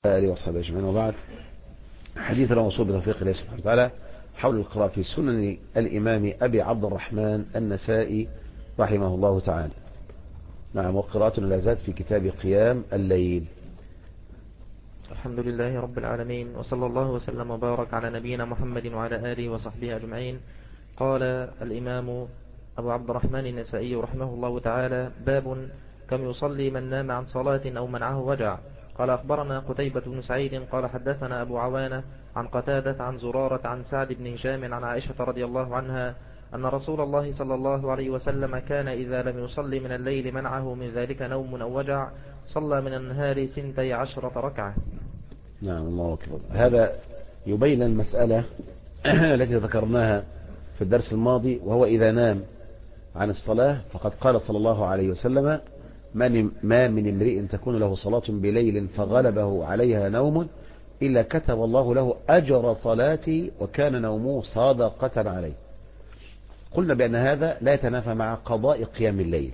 آله وصحبه أجمعين، وبعد. حديثنا موصول بتوفيق الله سبحانه وتعالى حول القراءة في سنن الإمام أبي عبد الرحمن النسائي رحمه الله تعالى. نعم، وقراءة لا زالت في كتاب قيام الليل. الحمد لله رب العالمين، وصلى الله وسلم وبارك على نبينا محمد وعلى آله وصحبه أجمعين. قال الإمام أبو عبد الرحمن النسائي رحمه الله تعالى: باب كم يصلي من نام عن صلاة أو منعه وجع. قال أخبرنا قتيبة بن سعيد قال حدثنا أبو عوانة عن قتادة عن زرارة عن سعد بن هشام عن عائشة رضي الله عنها أن رسول الله صلى الله عليه وسلم كان إذا لم يصلي من الليل منعه من ذلك نوم أو وجع صلى من النهار 12 ركعة. نعم، الله أكبر. هذا يبين المسألة التي ذكرناها في الدرس الماضي، وهو إذا نام عن الصلاة فقد قال صلى الله عليه وسلم: ما من امرئ تكون له صلاة بليل فغلبه عليها نوم إلا كتب الله له أجر صلاته وكان نومه صادقة عليه. قلنا بأن هذا لا يتنافى مع قضاء قيام الليل،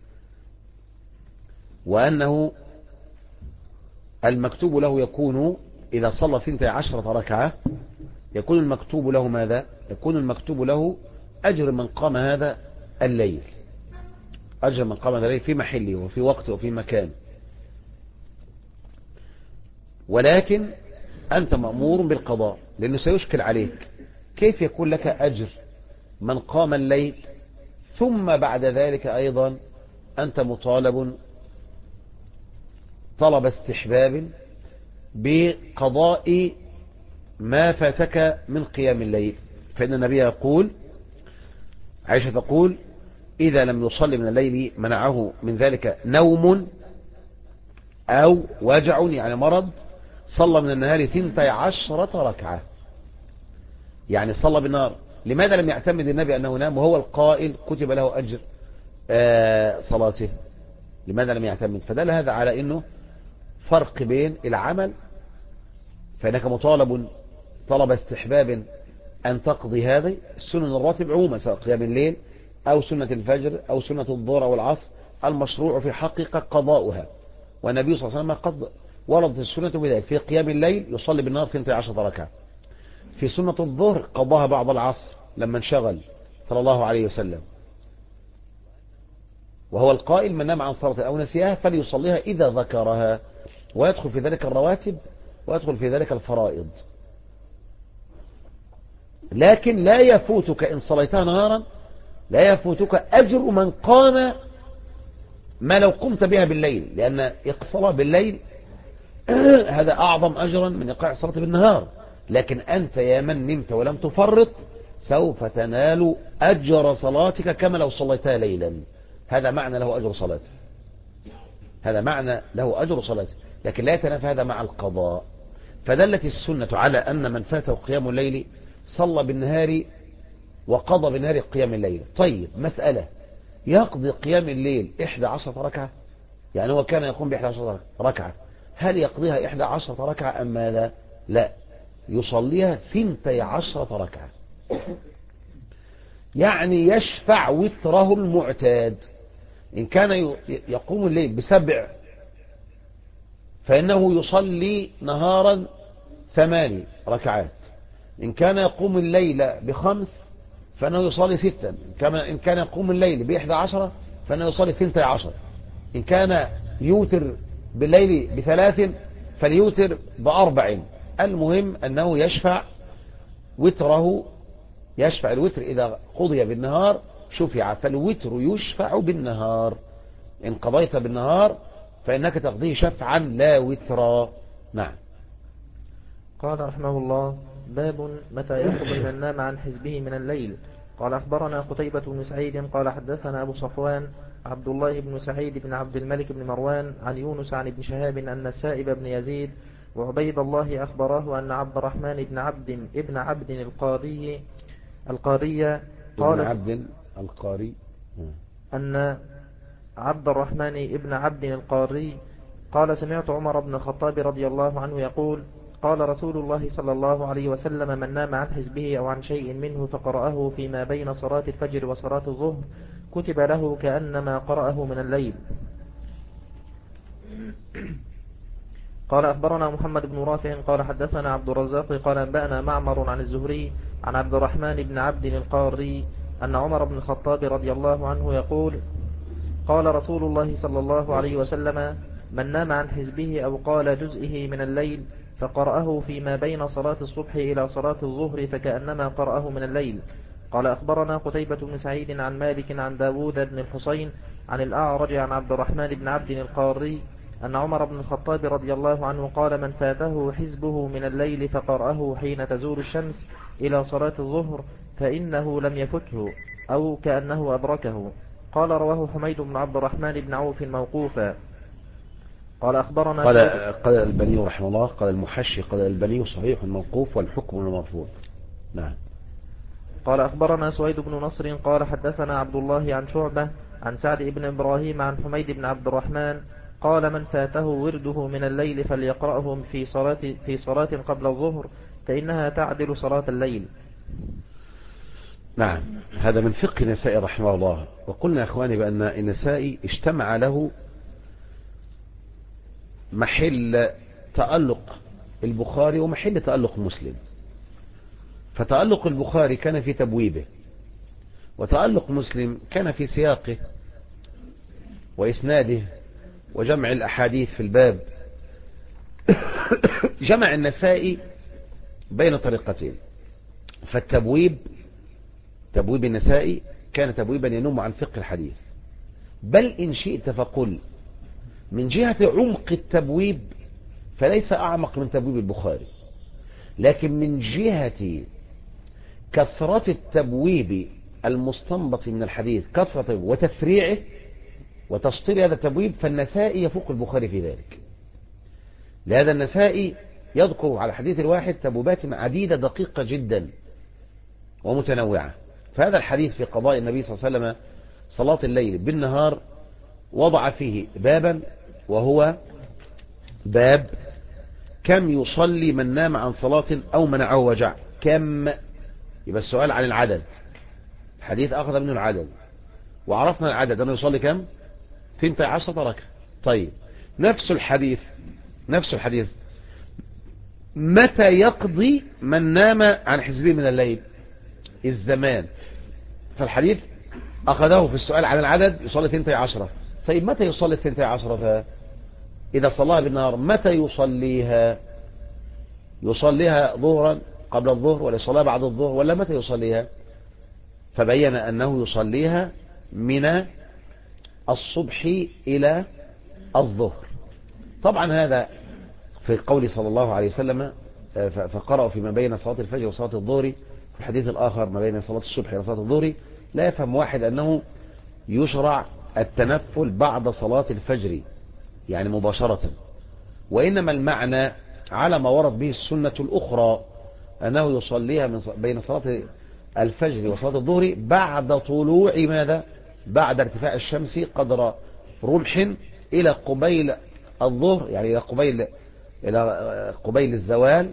وأنه المكتوب له يكون إذا صلى 12 ركعة يكون المكتوب له ماذا؟ يكون المكتوب له أجر من قام هذا الليل، أجر من قام هذا الليل في محله وفي وقته وفي مكان. ولكن أنت مأمور بالقضاء، لأنه سيشكل عليك كيف يكون لك أجر من قام الليل ثم بعد ذلك أيضا أنت مطالب طلب استحباب بقضاء ما فاتك من قيام الليل. فإن النبي يقول، عائشة تقول: إذا لم يصلي من الليل منعه من ذلك نوم أو وجع، يعني مرض، صلى من النهار 12 ركعة، يعني صلى بالنهار. لماذا لم يعتمد النبي أنه نام وهو القائل كتب له أجر صلاته؟ لماذا لم يعتمد؟ فدل هذا على أنه فرق بين العمل، فإنك مطالب طلب استحباب أن تقضي هذه السنن الراتب عموما، سواء قيام الليل أو سنة الفجر أو سنة الظهر أو العصر، المشروع في حقيقة قضاؤها. والنبي صلى الله عليه وسلم قد وردت السنة بذلك: في قيام الليل يصلي بالنهار 12 ركعة، في سنة الظهر قضاها بعض العصر لما انشغل صلى الله عليه وسلم، وهو القائل: من نام عن صلاة أو نسيها فليصليها إذا ذكرها، ويدخل في ذلك الرواتب ويدخل في ذلك الفرائض. لكن لا يفوتك إن صليتها نهارا، لا يفوتك أجر من قام ما لو قمت بها بالليل، لأن الصلاة بالليل هذا أعظم أجرا من إيقاع الصلاة بالنهار. لكن أنت يا من نمت ولم تفرط سوف تنال أجر صلاتك كما لو صليتها ليلا. هذا معنى له أجر صلاته، هذا معنى له أجر صلاته، لكن لا يتنافى هذا مع القضاء. فدلت السنة على أن من فاته قيام الليل صلى بالنهار وقضى بالنهار قيام الليل. طيب، مسألة: يقضي قيام الليل 11 ركعة؟ يعني هو كان يقوم ب11 ركعة، هل يقضيها 11 ركعة أم ماذا؟ لا، يصليها 12 ركعة، يعني يشفع وتره المعتاد. إن كان يقوم الليل ب7 فإنه يصلي نهارا 8 ركعات. إن كان يقوم الليل ب5 فإنه يصلي 6. إن كان يقوم الليل ب11 فإنه يصلي 12. إن كان يوتر بالليل ب3 فليوتر ب4. المهم أنه يشفع وتره، يشفع الوتر إذا قضي بالنهار شفع، فالوتر يشفع بالنهار. إن قضيت بالنهار فإنك تقضيه شفعا لا وترا. نعم. قال رحمه الله: باب متى يخرج من نام عن حزبه من الليل. قال أخبرنا قتيبة بن سعيد قال حدثنا أبو صفوان عبد الله بن سعيد بن عبد الملك بن مروان عن يونس عن ابن شهاب أن السائب بن يزيد وعبيد الله أخبره أن عبد الرحمن ابن عبد القاري قال أن عبد الرحمن ابن عبد القاري قال: سمعت عمر بن الخطاب رضي الله عنه يقول: قال رسول الله صلى الله عليه وسلم: من نام عن حزبه أو عن شيء منه فقرأه فيما بين صلاة الفجر وصلاة الظهر كتب له كأنما قرأه من الليل. قال أخبرنا محمد بن رافع قال حدثنا عبد الرزاق قال أنبأنا معمر عن الزهري عن عبد الرحمن بن عبد القاري أن عمر بن الخطاب رضي الله عنه يقول قال رسول الله صلى الله عليه وسلم من نام عن حزبه أو قال جزئه من الليل فقرأه فيما بين صلاة الصبح إلى صلاة الظهر فكأنما قرأه من الليل. قال أخبرنا قتيبة بن سعيد عن مالك عن داود بن الحسين عن الأعرج عن عبد الرحمن بن عبد القاري أن عمر بن الخطاب رضي الله عنه قال من فاته حزبه من الليل فقرأه حين تزول الشمس إلى صلاة الظهر فإنه لم يفته أو كأنه أدركه. قال رواه حميد بن عبد الرحمن بن عوف موقوفا. قال أخبرنا قال الألباني رحمه الله قال المحشي قال الألباني صحيح موقوف والحكم المرفوع. نعم. قال أخبرنا سويد بن نصر قال حدثنا عبد الله عن شعبة عن سعد بن إبراهيم عن حميد بن عبد الرحمن قال من فاته ورده من الليل فليقرأه في صلاة قبل الظهر فإنها تعدل صلاة الليل. نعم. هذا من فقه النسائي رحمه الله. وقلنا يا أخواني بأن النسائي اجتمع له محل تألق البخاري ومحل تألق مسلم. فتألق البخاري كان في تبويبه، وتألق مسلم كان في سياقه وإسناده وجمع الأحاديث في الباب. جمع النسائي بين طريقتين. فالتبويب تبويب النسائي كان تبويبا ينم عن فقه الحديث، بل إن شئت فقل من جهة عمق التبويب فليس أعمق من تبويب البخاري، لكن من جهة كثرة التبويب المستنبط من الحديث كثرة وتفريعه وتسطير هذا التبويب فالنسائي يفوق البخاري في ذلك. لهذا النسائي يذكر على الحديث الواحد تبويبات عديدة دقيقة جدا ومتنوعة. فهذا الحديث في قضاء النبي صلى الله عليه وسلم صلاة الليل بالنهار وضع فيه بابا، وهو باب كم يصلي من نام عن صلاة أو منعه وجع. كم؟ يبقى السؤال عن العدد. الحديث أخذ منه العدد وعرفنا العدد أنه يصلي كم؟ 12 ركعة. طيب نفس الحديث متى يقضي من نام عن حزبه من الليل؟ الزمان. فالحديث أخذه في السؤال عن العدد يصلي 12. طيب متى يصلي 12؟ إذا صلاها بالنهار متى يصليها؟ يصليها ظهرا قبل الظهر ولا يصليها بعد الظهر ولا متى يصليها؟ فبين أنه يصليها من الصبح إلى الظهر. طبعا هذا في قول صلى الله عليه وسلم فقرأوا فيما بين صلاة الفجر وصلاة الظهر. في الحديث الآخر ما بين صلاة الصبح إلى صلاة الظهر. لا يفهم واحد أنه يشرع التنفل بعد صلاة الفجر يعني مباشرة، وإنما المعنى على ما ورد به السنة الأخرى أنه يصليها من بين صلاة الفجر وصلاة الظهر بعد طلوع ماذا؟ بعد ارتفاع الشمس قدر رمح إلى قبيل الظهر، يعني إلى قبيل الزوال،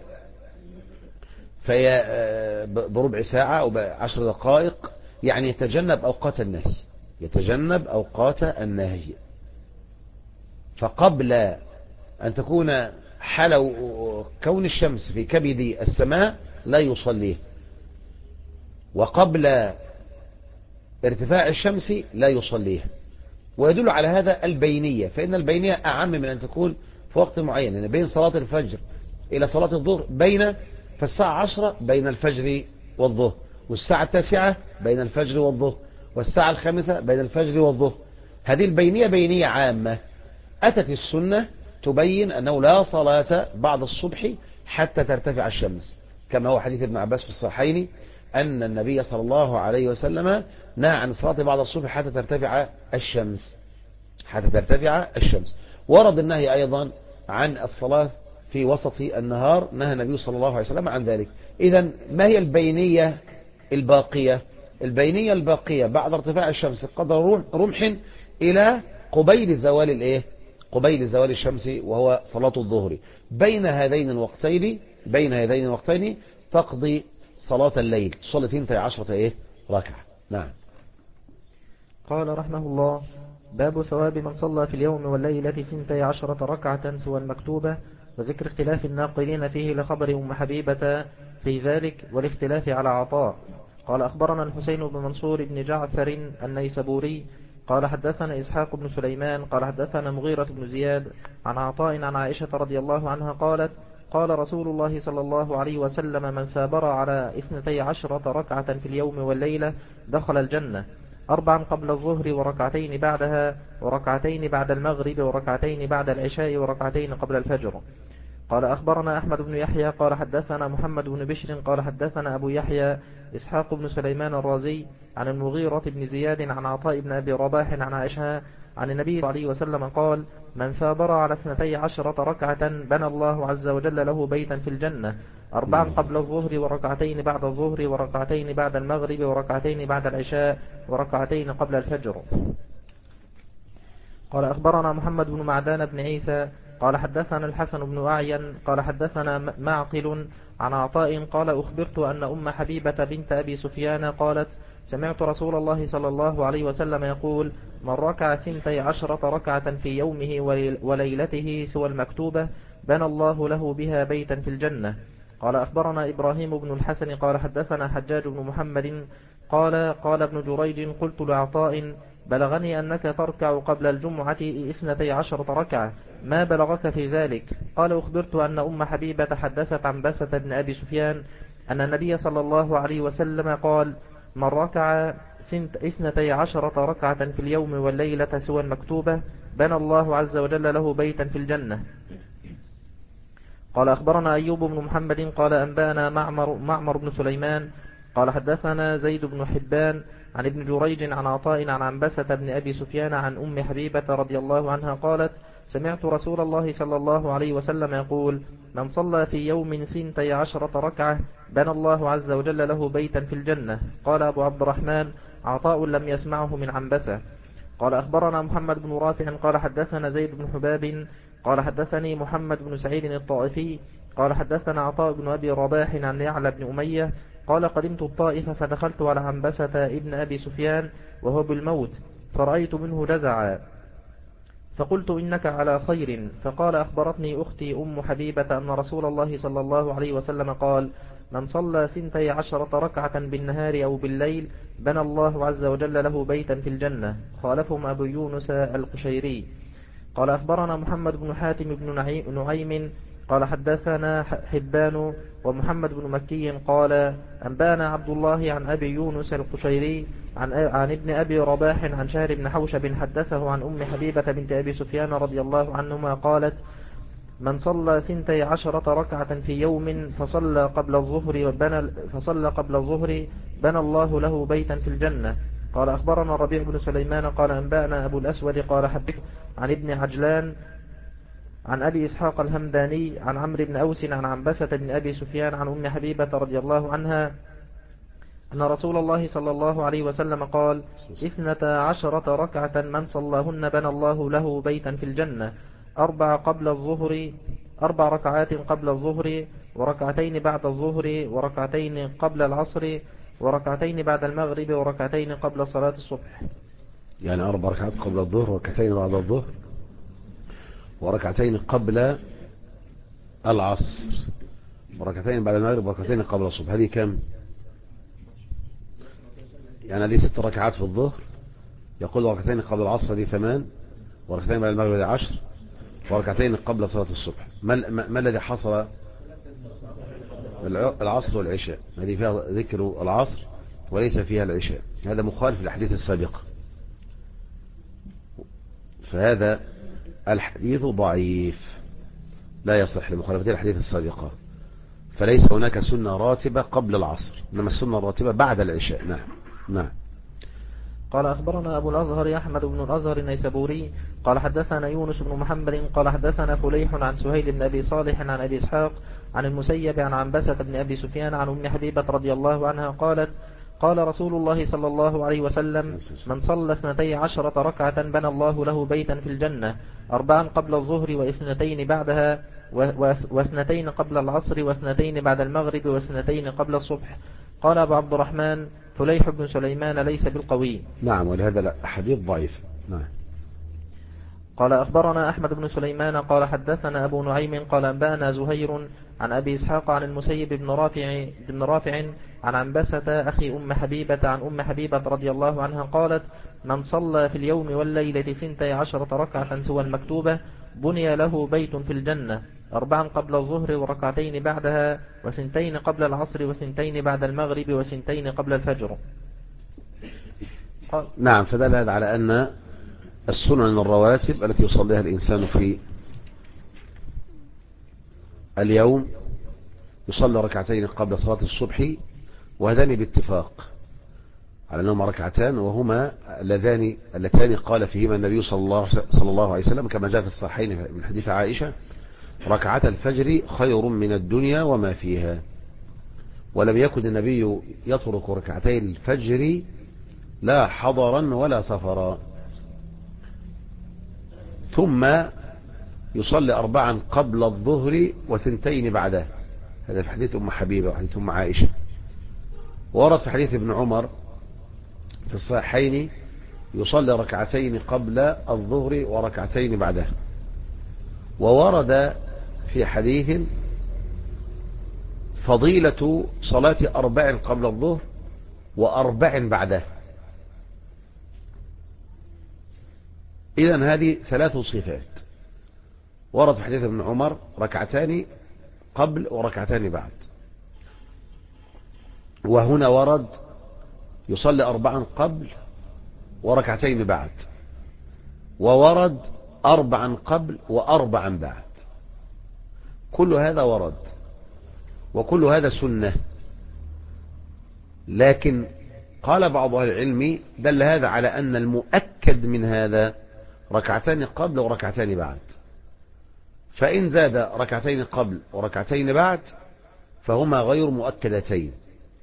فهي بربع ساعة أو ب10 دقائق، يعني يتجنب أوقات النهي. فقبل أن تكون حلو كون الشمس في كبد السماء لا يصليه، وقبل ارتفاع الشمس لا يصليه. ويدل على هذا البينية، فإن البينية أعم من أن تكون في وقت معين. يعني بين صلاة الفجر إلى صلاة الظهر فالساعة 10 بين الفجر والظهر، والساعة 9 بين الفجر والظهر، والساعة 5 بين الفجر والظهر. هذه البينية بينية عامة. أتت السنة تبين أنه لا صلاة بعد الصبح حتى ترتفع الشمس، كما هو حديث ابن عباس في الصحيحين أن النبي صلى الله عليه وسلم نهى عن الصلاة بعد الصبح حتى ترتفع الشمس. ورد النهي أيضا عن الصلاة في وسط النهار، نهى النبي صلى الله عليه وسلم عن ذلك. إذن ما هي البينية الباقية؟ البينية الباقية بعد ارتفاع الشمس قدر رمح إلى قبيل زوال الشمس وهو صلاة الظهر. بين هذين الوقتين تقضي صلاة الليل، صلاة 12 ركعة. نعم. قال رحمه الله: باب ثواب من صلى في اليوم والليلة 12 ركعة سوى المكتوبة وذكر اختلاف الناقلين فيه لخبر أم حبيبة في ذلك والاختلاف على عطاء. قال أخبرنا الحسين بن منصور بن جعفر النيسابوري قال حدثنا إسحاق بن سليمان قال حدثنا مغيرة بن زياد عن عطاء عن عائشة رضي الله عنها قالت قال رسول الله صلى الله عليه وسلم من ثابر على 12 ركعة في اليوم والليلة دخل الجنة 4 قبل الظهر وركعتين بعدها وركعتين بعد المغرب وركعتين بعد العشاء وركعتين قبل الفجر. قال أخبرنا أحمد بن يحيى قال حدثنا محمد بن بشر قال حدثنا أبو يحيى إسحاق بن سليمان الرازي عن المغيرة بن زياد عن عطاء بن أبي رباح عن عائشة عن النبي صلى الله عليه وسلم قال من ثابر على 12 ركعة بنى الله عز وجل له بيتا في الجنة 4 قبل الظهر وركعتين بعد الظهر وركعتين بعد المغرب وركعتين بعد العشاء وركعتين قبل الفجر. قال أخبرنا محمد بن معدان بن عيسى قال حدثنا الحسن بن أعين قال حدثنا معقل عن عطاء قال أخبرت أن أم حبيبة بنت أبي سفيان قالت سمعت رسول الله صلى الله عليه وسلم يقول من ركع 12 ركعة في يومه وليلته سوى المكتوبة بنى الله له بها بيتا في الجنة. قال أخبرنا إبراهيم بن الحسن قال حدثنا حجاج بن محمد قال ابن جريج قلت لعطاء بلغني أنك تركع قبل الجمعة 12 ركعة ما بلغك في ذلك؟ قال أخبرت أن أم حبيبة حدثت عن بسة بن أبي سفيان أن النبي صلى الله عليه وسلم قال من ركع 12 ركعة في اليوم والليلة سوى المكتوبة بنى الله عز وجل له بيتا في الجنة. قال أخبرنا أيوب بن محمد قال أنبانا معمر بن سليمان قال حدثنا زيد بن حبان عن ابن جريج عن عطاء عن عنبسة بن أبي سفيان عن أم حبيبة رضي الله عنها قالت سمعت رسول الله صلى الله عليه وسلم يقول من صلى في يوم 12 ركعة بنى الله عز وجل له بيتا في الجنة. قال أبو عبد الرحمن عطاء لم يسمعه من عنبسة. قال أخبرنا محمد بن رافع قال حدثنا زيد بن حباب قال حدثني محمد بن سعيد الطائفي قال حدثنا عطاء بن أبي رباح عن يعلى بن أمية قال قدمت الطائف فدخلت على عنبسة ابن أبي سفيان وهو بالموت فرأيت منه جزعا فقلت إنك على خير فقال أخبرتني أختي أم حبيبة أن رسول الله صلى الله عليه وسلم قال من صلى 12 ركعة بالنهار أو بالليل بنى الله عز وجل له بيتا في الجنة. خالفهم أبو يونس القشيري. قال أخبرنا محمد بن حاتم بن نعيم قال حدثنا حبان ومحمد بن مكي قال أنبانا عبد الله عن أبي يونس القشيري عن ابن أبي رباح عن شهر بن حوشب حدثه عن أم حبيبة بنت أبي سفيان رضي الله عنهما قالت من صلى 12 ركعة في يوم فصلى قبل الظهر بنى الله له بيتا في الجنة. قال أخبرنا الربيع بن سليمان قال أنبانا أبو الأسود قال حدث عن ابن عجلان عن أبي إسحاق الهمداني عن عمرو بن أوس عن عنبسة بن أبي سفيان عن أم حبيبة رضي الله عنها أن رسول الله صلى الله عليه وسلم قال 12 ركعة من صلاهن بنى الله له بيتا في الجنة 4 ركعات قبل الظهر وركعتين بعد الظهر وركعتين قبل العصر وركعتين بعد المغرب وركعتين قبل صلاة الصبح. يعني 4 ركعات قبل الظهر وركعتين بعد الظهر وركعتين قبل العصر وركعتين بعد المغرب وركعتين قبل الصبح. هذه كم؟ يعني هذه 6 ركعات في الظهر. يقول ركعتين قبل العصر هذه 8 وركعتين بعد المغرب هذه 10 وركعتين قبل صلاة الصبح. ما الذي حصل؟ العصر والعشاء. هذه فيها ذكر العصر وليس فيها العشاء. هذا مخالف للحديث السابق. فهذا الحديث ضعيف لا يصح لمخالفة الحديث السابقة. فليس هناك سنة راتبة قبل العصر إنما السنة الراتبة بعد العشاء. نعم. قال أخبرنا أبو الأزهر أحمد بن الأزهر النيسابوري قال حدثنا يونس بن محمد قال حدثنا فليح عن سهيل بن أبي صالح عن أبي إسحاق عن المسيب عن عنبسة بن أبي سفيان عن أم حبيبة رضي الله عنها قالت قال رسول الله صلى الله عليه وسلم من صلى 12 ركعة بنى الله له بيتا في الجنة 4 قبل الظهر و2 بعدها و2 قبل العصر و2 بعد المغرب و2 قبل الصبح. قال أبو عبد الرحمن فليح بن سليمان ليس بالقوي. نعم ولهذا لا حديث ضعيف. نعم. قال أخبرنا أحمد بن سليمان قال حدثنا أبو نعيم قال أنبأنا زهير عن أبي إسحاق عن المسيب بن رافع عن عنبسة أخي أم حبيبة عن أم حبيبة رضي الله عنها قالت: من صلى في اليوم والليلة 12 ركعة سوى المكتوبة بني له بيت في الجنة 4 قبل الظهر وركعتين بعدها 2 قبل العصر 2 بعد المغرب 2 قبل الفجر. نعم، فدل هذا على أن السنن الرواتب التي يصليها الإنسان في اليوم يصلي ركعتين قبل صلاة الصبح، وهذان باتفاق على أنهما ركعتان، وهما اللتان قال فيهما النبي صلى الله عليه وسلم كما جاء في الصحيحين من حديث عائشة: ركعة الفجر خير من الدنيا وما فيها. ولم يكن النبي يترك ركعتي الفجر لا حضرا ولا سفرا. ثم يصلي 4 قبل الظهر و2 بعدها، هذا في حديث أم حبيبة وحديث أم عائشة. ورد في حديث ابن عمر في الصحيحين يصلي 2 قبل الظهر وركعتين بعدها. وورد في حديث فضيلة صلاة 4 قبل الظهر و4 بعدها. إذن هذه 3 صفات. ورد في حديث ابن عمر 2 قبل وركعتان بعد، وهنا ورد يصلي 4 قبل وركعتين بعد، وورد 4 قبل و4 بعد. كل هذا ورد وكل هذا سنة، لكن قال بعض أهل العلم دل هذا على أن المؤكد من هذا 2 قبل وركعتان بعد، فإن زاد 2 قبل وركعتين بعد فهما غير مؤكدتين.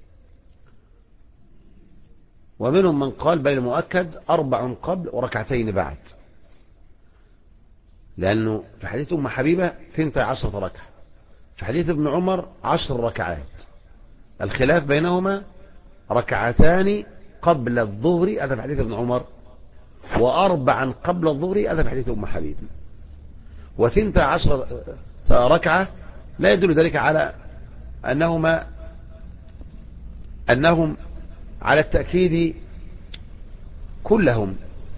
ومنهم من قال بين المؤكد 4 قبل وركعتين بعد، لأنه في حديث أم حبيبة 12 ركعة، في حديث ابن عمر 10 ركعات. الخلاف بينهما 2 قبل الظهر، هذا في حديث ابن عمر، و4 قبل الظهر، هذا في حديث أم حبيبة. و12 ركعة لا يدل ذلك على أنهم على التأكيد كلهم،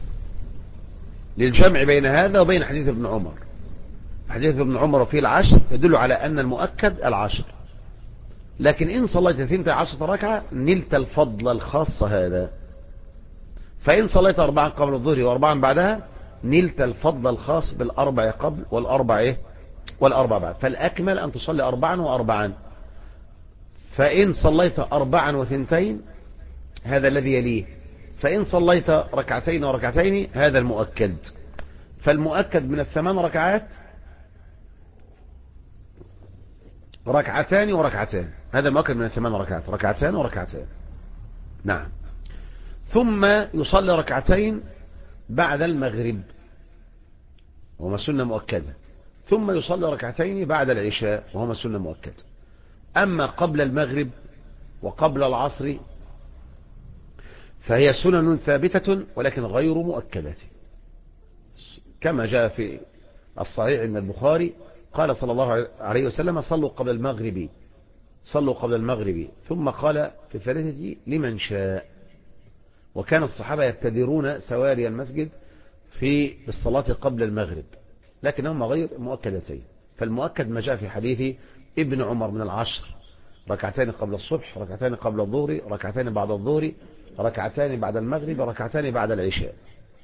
للجمع بين هذا وبين حديث ابن عمر. حديث ابن عمر فيه 10 يدل على أن المؤكد 10، لكن إن صليت 12 ركعة نلت الفضل الخاص هذا. فإن صليت 4 قبل الظهر و4 بعدها نلت الفضل الخاص بالأربع قبل والأربع بعد. فالأكمل أن تصلي 4 و4. فإن صليت 4 و2 هذا الذي يليه، فإن صليت 2 وركعتين هذا المؤكد. فالمؤكد من 8 ركعات 2 وركعتان، هذا المؤكد من 8 ركعات 2 وركعتان. نعم. ثم يصلي 2 بعد المغرب وهما سنة مؤكدة، ثم يصلي 2 بعد العشاء وهما سنة مؤكدة. أما قبل المغرب وقبل العصر فهي سنن ثابتة ولكن غير مؤكدة، كما جاء في الصحيح عند البخاري قال صلى الله عليه وسلم: صلوا قبل المغرب، ثم قال في الثالثة: لمن شاء. وكان الصحابة يبتدرون سواري المسجد في الصلاة قبل المغرب، لكنهما غير مؤكدتين. فالمؤكد ما جاء في حديث ابن عمر من 10: 2 قبل الصبح، 2 قبل الظهر، 2 بعد الظهر، 2 بعد المغرب، 2 بعد العشاء.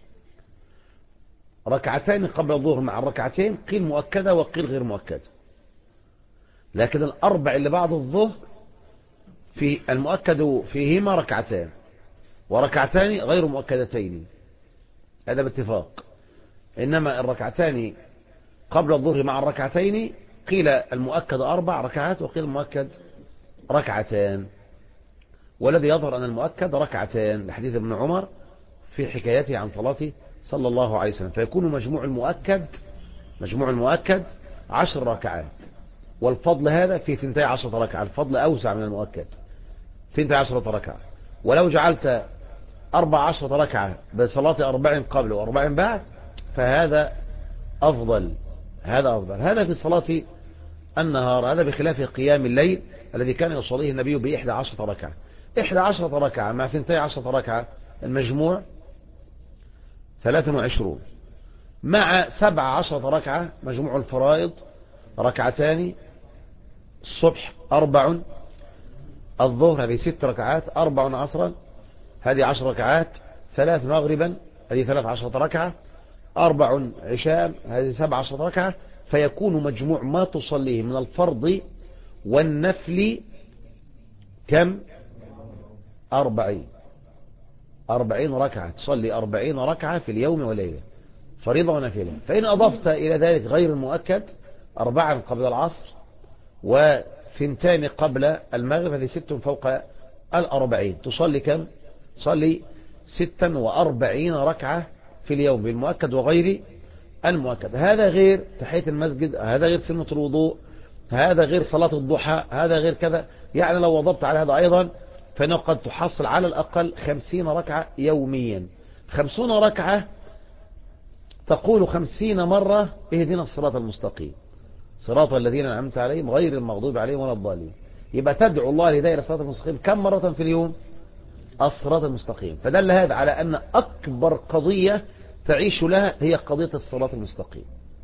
2 قبل الظهر مع 2 قيل مؤكدة وقيل غير مؤكدة، لكن الأربع اللي بعد الظهر في المؤكد فيهما 2 وركعتان غير مؤكدتين، هذا باتفاق. إنما 2 قبل الظهر مع 2 قيل المؤكد 4 ركعات وقيل المؤكد 2، والذي يظهر أن المؤكد 2 لحديث ابن عمر في حكايته عن صلاته صلى الله عليه وسلم. فيكون مجموع المؤكد 10 ركعات، والفضل هذا في 12 ركعة، الفضل أوسع من المؤكد 12 ركعة. ولو جعلت 14 ركعة بصلاة 4 قبل و4 بعد فهذا أفضل، هذا أفضل. هذا في صلاة النهار، هذا بخلاف قيام الليل الذي كان يصليه النبي ب11 ركعة. 11 ركعة مع 12 ركعة المجموع 23، مع 17 ركعة مجموع الفرائض ركعتان، الصبح 4، الظهر هذه 6 ركعات، 4 عصرا هذه 10 ركعات، 3 مغربا هذه 13 ركعة، 4 عشاء هذه 17 ركعة، فيكون مجموع ما تصليه من الفرض والنفل كم؟ 40 ركعة، تصلي 40 ركعة في اليوم وليلة، فريضة ونافلة. فإن أضفت إلى ذلك غير المؤكد 4 قبل العصر و2 قبل المغرب، هذه 6 فوق 40، تصلي كم؟ تصلي 46 ركعة في اليوم بالمؤكد وغير المؤكد. هذا غير تحية المسجد، هذا غير سنة الوضوء، هذا غير صلاة الضحى، هذا غير كذا. يعني لو وضبط على هذا أيضا فإنه قد تحصل على الأقل 50 ركعة يوميا. 50 ركعة تقول 50 مرة اهدنا الصراط المستقيم صراط الذين أنعمت عليهم غير المغضوب عليهم ولا الضالين. يبقى تدعو الله لدائرة الصراط المستقيم كم مرة في اليوم؟ الصراط المستقيم. فدل هذا على أن أكبر قضية تعيش لها هي قضية الصراط المستقيم.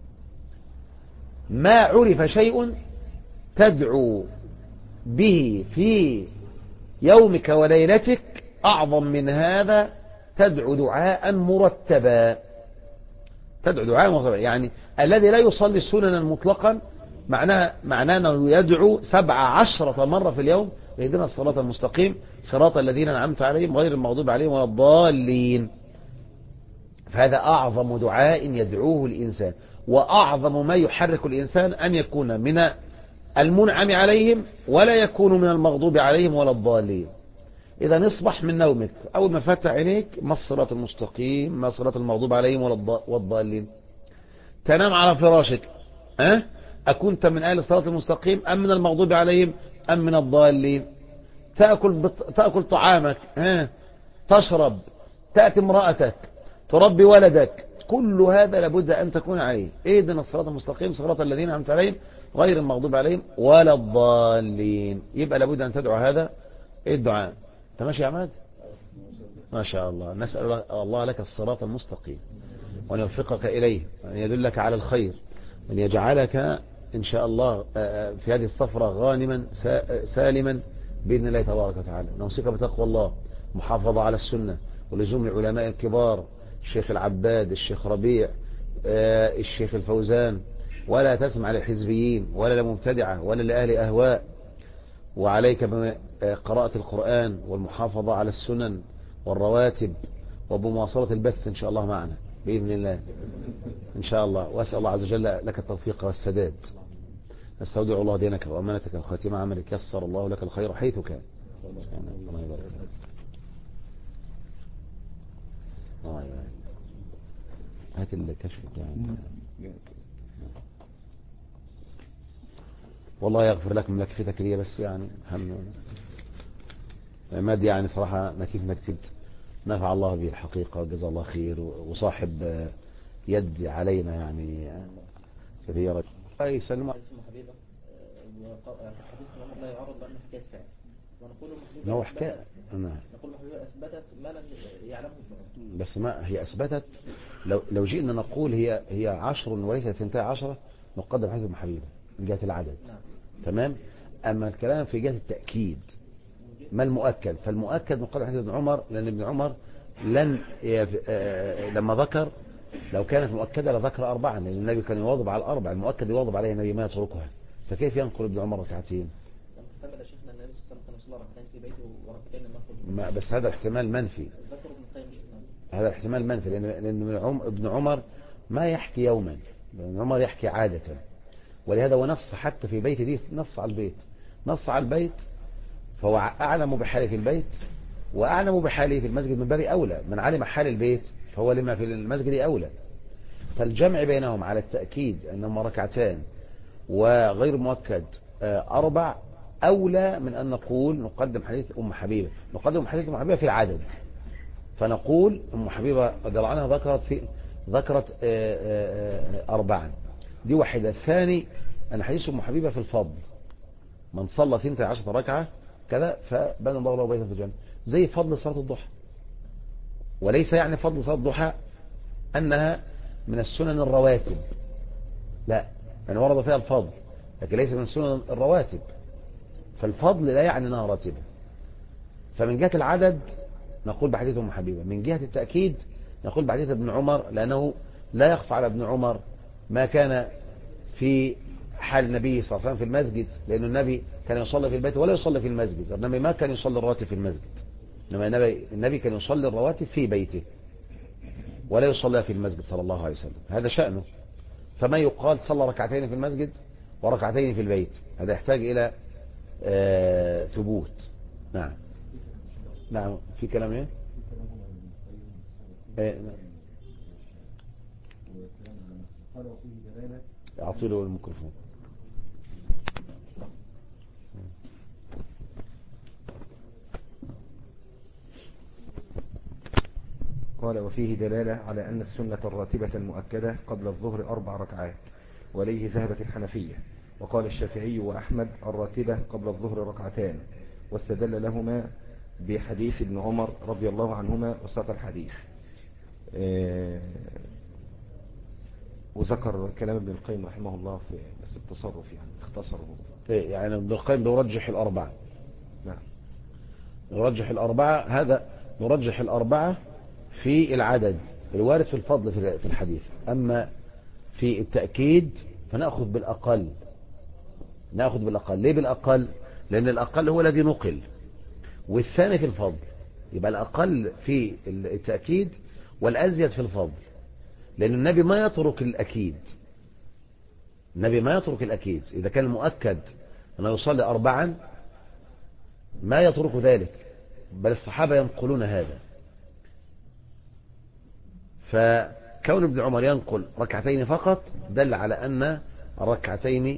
ما عرف شيء تدعو به في يومك وليلتك أعظم من هذا، تدعو دعاء مرتبا، تدعو دعاء مرتبا. يعني الذي لا يصلي سننا مطلقا معناه أنه يدعو 17 مرة في اليوم اهدنا الصراط المستقيم صراط الذين أنعمت عليهم غير المغضوب عليهم ولا الضالين. فهذا أعظم دعاء يدعوه الإنسان، وأعظم ما يحرك الإنسان أن يكون من المنعم عليهم ولا يكون من المغضوب عليهم ولا الضالين. إذا نصبح من نومك أول ما فتح عينيك ما الصراط المستقيم، ما الصراط المغضوب عليهم ولا الضالين. تنام على فراشك أكنت من أهل الصراط المستقيم أم من المغضوب عليهم أم من الضالين. تأكل طعامك، تشرب، تأتي امرأتك، تربي ولدك، كل هذا لابد أن تكون عليه اهدنا الصراط المستقيم صراط الذين أنعمت عليهم غير المغضوب عليهم ولا الضالين. يبقى لابد أن تدعو هذا الدعاء. انت ماشي يا عماد؟ ما شاء الله. نسأل الله لك الصراط المستقيم وأن يوفقك إليه وأن يدلك على الخير وأن يجعلك إن شاء الله في هذه السفرة غانما سالما بإذن الله تبارك وتعالى. نوصيك بتقوى الله، محافظة على السنة ولزوم العلماء الكبار، الشيخ العباد، الشيخ ربيع، الشيخ الفوزان، ولا تسمع للحزبيين ولا لمبتدعة ولا لأهل أهواء. وعليك بقراءة القرآن والمحافظة على السنن والرواتب وبمواصلة البث إن شاء الله معنا بإذن الله إن شاء الله. وأسأل الله عز وجل لك التوفيق والسداد. نستودع الله دينك وأمانتك وخاتم عملك، يسر الله لك الخير حيث كان. الله يبارك لك. هات الكشف يعني. والله يغفر لك من مكفتك لي، بس يعني هم عماد يعني صراحة مكيف مكتب نفع الله به الحقيقة وجزا الله خير، وصاحب يد علينا يعني كثيرا. أي سلمى حبيبة لا يعرض بأنه حكاية فعل، ونقول هو حكاية. نقول حبيبة أثبتت ما لم يعلمه ابن بس ما هي أثبتت. لو جئنا نقول هي 10 وليست 12 نقدم حسب محبيبة من جهة العدد. نعم. تمام. أما الكلام في جهة التأكيد ما المؤكد، فالمؤكد نقدم حديث ابن عمر، لأن ابن عمر لما ذكر لو كانت مؤكدة لذكر 4، لأن النبي كان يواظب على 4، المؤكد يواظب عليه النبي ما يتركها، فكيف ينقل ابن عمر ركعتين؟ شيخنا النبي صلى الله عليه وسلم ركعتين في بيته وركعتين بس هذا احتمال منفي، هذا احتمال منفي، لأن ابن عمر ما يحكي يوما، ابن عمر يحكي عادة، ولهذا ونص حتى في بيت دي نص على البيت، فهو أعلم بحاله في البيت وأعلم بحاله في المسجد من باب أولى. من علم حال البيت فهو لما في المسجد أولى. فالجمع بينهم على التأكيد أنهما ركعتان وغير مؤكد 4 أولى من أن نقول نقدم حديث أم حبيبة. نقدم حديث أم حبيبة في العدد، فنقول أم حبيبة رضي الله عنها ذكرت ذكرت 4. دي واحدة. الثاني أن حديث أم حبيبة في الفضل، من صلى 12 ركعة كذا فبنى الله له بيتا في الجنة، زي فضل صلاة الضحى. وليس يعني فضل صلاة الضحى أنها من السنن الرواتب، لا، يعني ورد فيها الفضل لكن ليس من السنن الرواتب. فالفضل لا يعني أنها راتبة. فمن جهة العدد نقول بحديث أم حبيبة، من جهة التأكيد نقول بحديث ابن عمر، لأنه لا يخفى على ابن عمر ما كان في حال النبي صلى الله عليه وسلم في المسجد، لأن النبي كان يصلي في البيت ولا يصلي في المسجد. النبي ما كان يصلي الرواتب في المسجد، إنما النبي كان يصلي الرواتب في بيته ولا يصلي في المسجد صلى الله عليه وسلم، هذا شأنه. فما يقال صلى ركعتين في المسجد وركعتين في البيت، هذا يحتاج إلى ثبوت. نعم نعم. في كلام ايه؟ اعطيله الميكروفون. قال وفيه دلالة على أن السنة الراتبة المؤكدة قبل الظهر 4 ركعات، وليه ذهبت الحنفية. وقال الشافعي وأحمد الراتبة قبل الظهر 2 ركعات، واستدل لهما بحديث ابن عمر رضي الله عنهما وساق الحديث. وذكر كلام ابن القيم رحمه الله في بس التصرف، يعني اختصره. يعني ابن القيم بيرجح الأربعة. نعم يرجح الأربعة. هذا يرجح الأربعة في العدد الوارد في الفضل في الحديث. أما في التأكيد فنأخذ بالأقل. نأخذ بالأقل. ليه بالأقل؟ لأن الأقل هو الذي نقل، والثاني في الفضل. يبقى الأقل في التأكيد والأزيد في الفضل، لأن النبي ما يترك الأكيد. النبي ما يترك الأكيد. إذا كان المؤكد أنه يصلي 4 ما يترك ذلك، بل الصحابة ينقلون هذا. فكون ابن عمر ينقل 2 فقط دل على أن الركعتين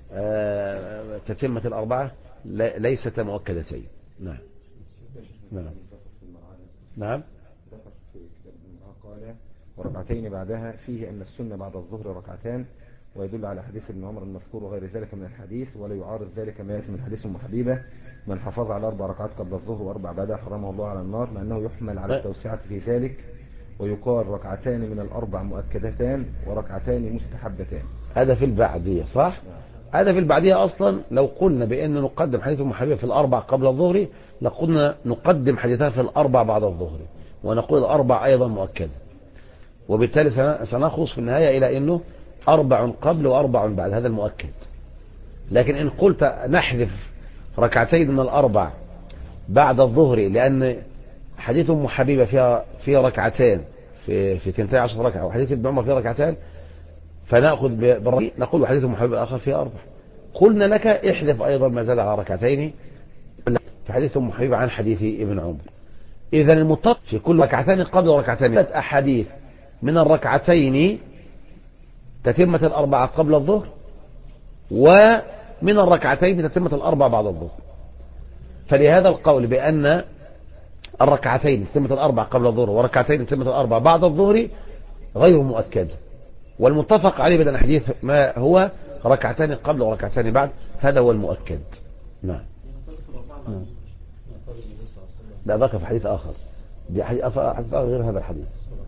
تتمة 4 ليست مؤكدتين. نعم نعم نعم. قال وركعتين بعدها، فيه أن السنة بعد الظهر 2 ركعات، ويدل على حديث ابن عمر المذكور وغير ذلك من الحديث، ولا يعارض ذلك ما يأتي من حديث أم حبيبة من حافظ على 4 ركعات قبل الظهر و4 بعدها حرمه الله على النار، لأنه يحمل على التوسعة في ذلك. ويقال 2 من 4 مؤكدتان و2 مستحبتان. هذا في البعدية صح؟ هذا في البعدية. أصلا لو قلنا بأن نقدم حديث أم حبيبة في 4 قبل الظهر لقلنا نقدم حديثها في 4 بعد الظهر، ونقول 4 أيضا مؤكدة، وبالتالي سنخلص في النهاية إلى أنه 4 قبل و4 بعد، هذا المؤكد. لكن إن قلت نحذف 2 من 4 بعد الظهر، لأن حديث أم حبيبة فيها 2 في 12 ركعة، وحديث ابن عمر فيه 2، فنأخذ بالرأي نقول حديث أم حبيبة آخر فيه 4. قلنا لك احذف أيضا ما زاد على 2 في حديث أم حبيبة عن حديث ابن عمر. إذا المتفق في كل 2 قبل و2 أحاديث من 2 تتمة 4 قبل الظهر، ومن 2 تتمة 4 بعد الظهر. فلهذا القول بأن 2 تتمة 4 قبل الظهر و2 تتمة 4 بعد الظهر غير مؤكد، والمتفق عليه بدل الحديث ما هو 2 قبل و2 بعد، هذا هو المؤكد. نعم. لا ذكر في حديث آخر، دي حديث آخر غير هذا الحديث.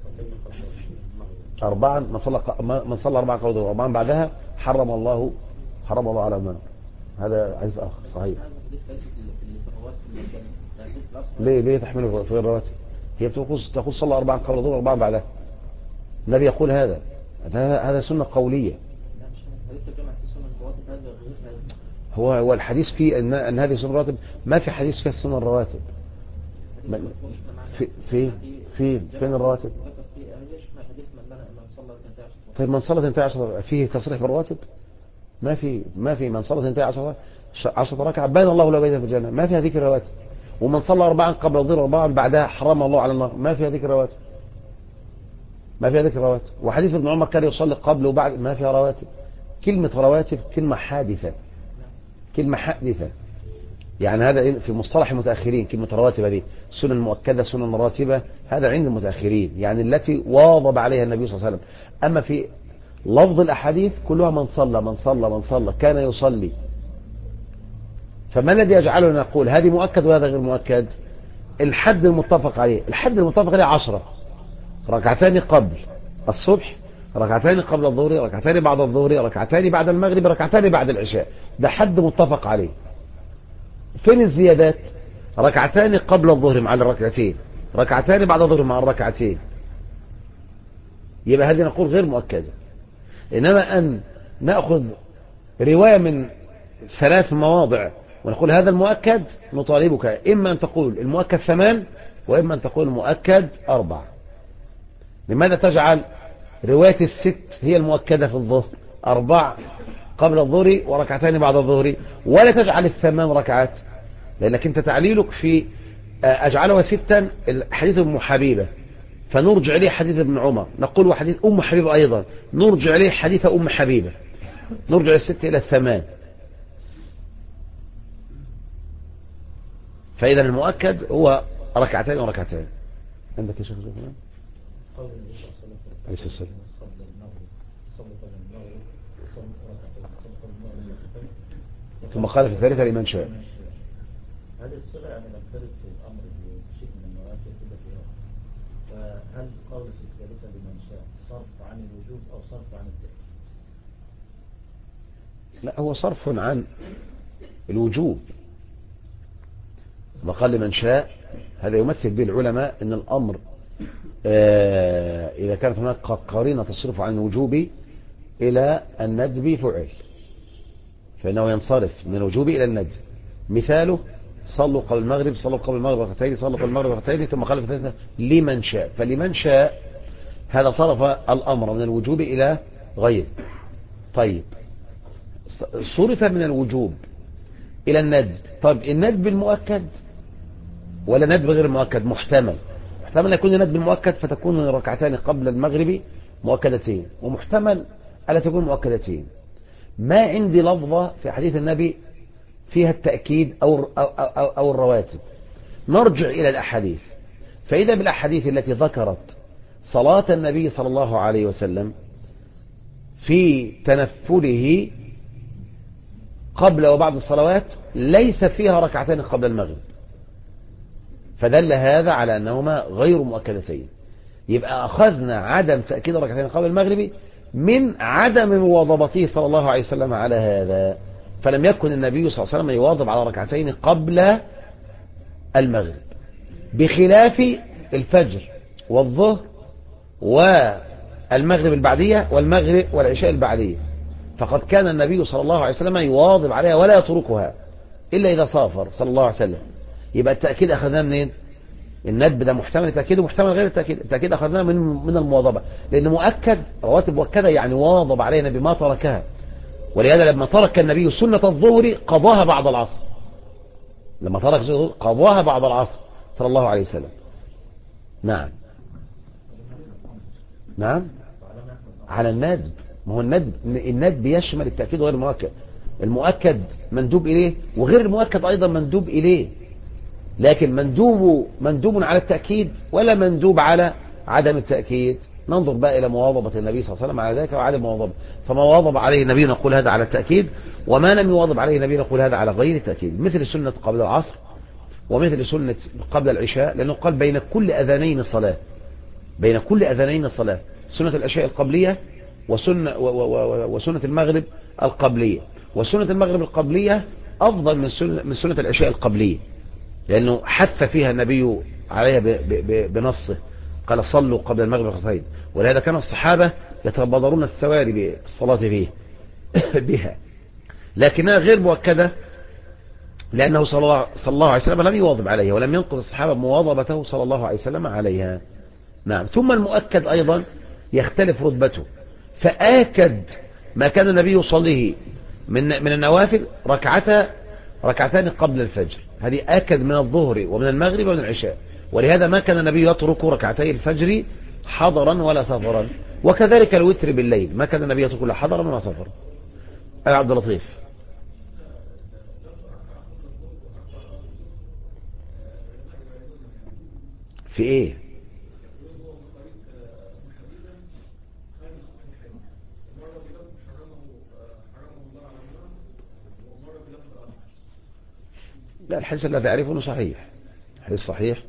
4 من صلى 4 قبل الظهر و4 بعدها حرم الله على النار، هذا حديث آخر صحيح. ليه تحمله في الرواتب؟ هي تقول صلى 4 قبل الظهر و4 بعدها. النبي يقول هذا سنة قولية. هو الحديث فيه أن هذه سنة الرواتب، ما في حديث فيها السنة الرواتب. فين الرواتب؟ طيب من صلى 12 فيه تصريح بالرواتب؟ ما في من صلى 12 ركعة بان الله له بيتا في الجنة، ما فيها ذكر الرواتب. ومن صلى 4 قبل الظهر و4 بعدها حرم الله على النار، ما فيها ذكر الرواتب. وحديث ابن عمر كان يصلي قبل وبعد، ما فيها رواتب. كلمة رواتب كلمة حادثة. يعني هذا في مصطلح المتأخرين كلمة رواتب دي سنن مؤكدة سنن راتبة، هذا عند المتأخرين يعني التي واظب عليها النبي صلى الله عليه وسلم. أما في لفظ الأحاديث كلها من صلى من صلى من صلى كان يصلي. فما الذي يجعلنا نقول هذه مؤكد وهذا غير مؤكد؟ الحد المتفق عليه، الحد المتفق عليه 10 ركعتان قبل الصبح، ركعتان قبل الظهر، ركعتان بعد الظهر، ركعتان بعد المغرب، ركعتان بعد العشاء، ده حد متفق عليه. فين الزيادات؟ ركعتان قبل الظهر مع الركعتين، ركعتان بعد الظهر مع الركعتين، يبقى هذه نقول غير مؤكدة. إنما أن نأخذ رواية من 3 مواضع ونقول هذا المؤكد، نطالبك إما أن تقول المؤكد 8 وإما أن تقول المؤكد 4. لماذا تجعل رواية 6 هي المؤكدة في الظهر 4 قبل الظهر وركعتان بعد الظهر، ولا تجعل 8 ركعات؟ لأنك أنت تعليلك في أجعلها 6 حديث أم حبيبة، فنرجع إليه حديث ابن عمر، نقول وحديث أم حبيبة أيضا نرجع إليه حديث أم حبيبة، نرجع 6 إلى 8. فإذا المؤكد هو ركعتين وركعتين. عندك يا شيخ زمان؟ عليه السلام. ثم قال في الثالثة لمن شاء. هذه الصلة يعني نفترض في الأمر بشيء من النوافل كده فيها، فهل قول الثالثة لمن شاء صرف عن الوجوب أو صرف عن التأكيد؟ لا، هو صرف عن الوجوب. وقال لمن شاء هذا يمثل به العلماء ان الامر اذا كانت هناك قرينة تصرف عن الوجوب الى الندب فعل، فانه ينصرف من الوجوب الى الندب. مثاله صلوا قبل المغرب، صلوا قبل المغرب ركعتين، صلوا قبل المغرب ركعتين، ثم قال في الثالثة لمن شاء. فلمن شاء هذا صرف الامر من الوجوب الى غيره. طيب صرف من الوجوب الى الندب، طب الندب المؤكد ولا ندب غير المؤكد؟ محتمل يكون الندب المؤكد فتكون ركعتان قبل المغرب مؤكدتين، ومحتمل ألا تكون مؤكدتين. ما عندي لفظة في حديث النبي فيها التأكيد أو الرواتب، نرجع إلى الأحاديث. فإذا بالأحاديث التي ذكرت صلاة النبي صلى الله عليه وسلم في تنفله قبل وبعد الصلوات ليس فيها ركعتين قبل المغرب، فدل هذا على أنهما غير مؤكدتين. يبقى أخذنا عدم تأكيد ركعتين قبل المغرب من عدم مواظبته صلى الله عليه وسلم على هذا، فلم يكن النبي صلى الله عليه وسلم يواظب على ركعتين قبل المغرب، بخلاف الفجر والظهر والمغرب البعدية والمغرب والعشاء البعدية، فقد كان النبي صلى الله عليه وسلم يواظب عليها ولا يتركها إلا إذا سافر صلى الله عليه وسلم. يبقى التأكيد أخذناه منين؟ الندب ده محتمل التأكيد ومحتمل غير التأكيد. التأكيد أخذناه من المواظبة، لأن مؤكد رواتب مؤكدة يعني واظب علينا بما تركها. ولهذا لما ترك النبي سنة الظهر قضاها بعد العصر، لما ترك قضاها بعد العصر صلى الله عليه وسلم. نعم نعم على الندب. ما هو الندب يشمل التأكيد غير المؤكد. المؤكد مندوب إليه وغير المؤكد أيضا مندوب إليه، لكن مندوب على التأكيد ولا مندوب على عدم التأكيد. ننظر بقى إلى مواظبة النبي صلى الله عليه وسلم على ذلك وعدم مواظبة. فما واظب عليه النبي نقول هذا على التأكيد، وما لم يواظب عليه النبي نقول هذا على غير التأكيد، مثل السنة قبل العصر ومثل السنة قبل العشاء، لأنه قال بين كل أذانين الصلاة، بين كل أذانين الصلاة، سنة العشاء القبلية وسنة المغرب القبلية. وسنة المغرب القبلية أفضل من سنة العشاء القبلية، لأنه حث فيها النبي عليها بنصه، قال صلوا قبل المغرب ركعتين. ولهذا كان الصحابة يتبادرون السواري بالصلاة بها، لكنها غير مؤكدة لأنه صلى الله عليه وسلم لم يواظب عليها، ولم ينقض الصحابة مواظبته صلى الله عليه وسلم عليها. نعم. ثم المؤكد أيضا يختلف رتبته، فآكد ما كان النبي يصليه من النوافل ركعتان قبل الفجر، هذه آكد من الظهر ومن المغرب ومن العشاء. ولهذا ما كان النبي يترك ركعتي الفجر حضرا ولا سفرا، وكذلك الوتر بالليل ما كان النبي يترك لا حضرا ولا سفرا. يا عبد اللطيف. في ايه؟ لا، الحديث الذي أعرفه صحيح، حديث صحيح.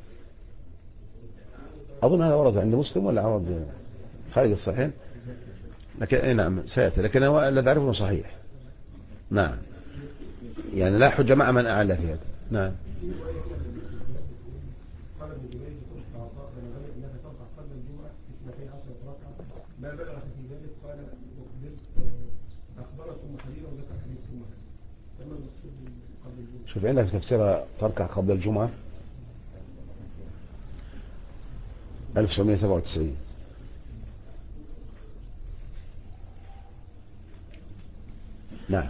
أظن هذا ورد عند مسلم ولا ورد خارج الصحيح، لكن اي نعم سيأتي، لكن هو الذي أعرفه صحيح. نعم، يعني لا حجة مع من أعلى في هذا. نعم. ما بلغ في ذلك قال أخبرت أم حبيبة وذكر حديث أم حبيبة. شوف عندك في تفسير تركع قبل الجمعة 1997. نعم.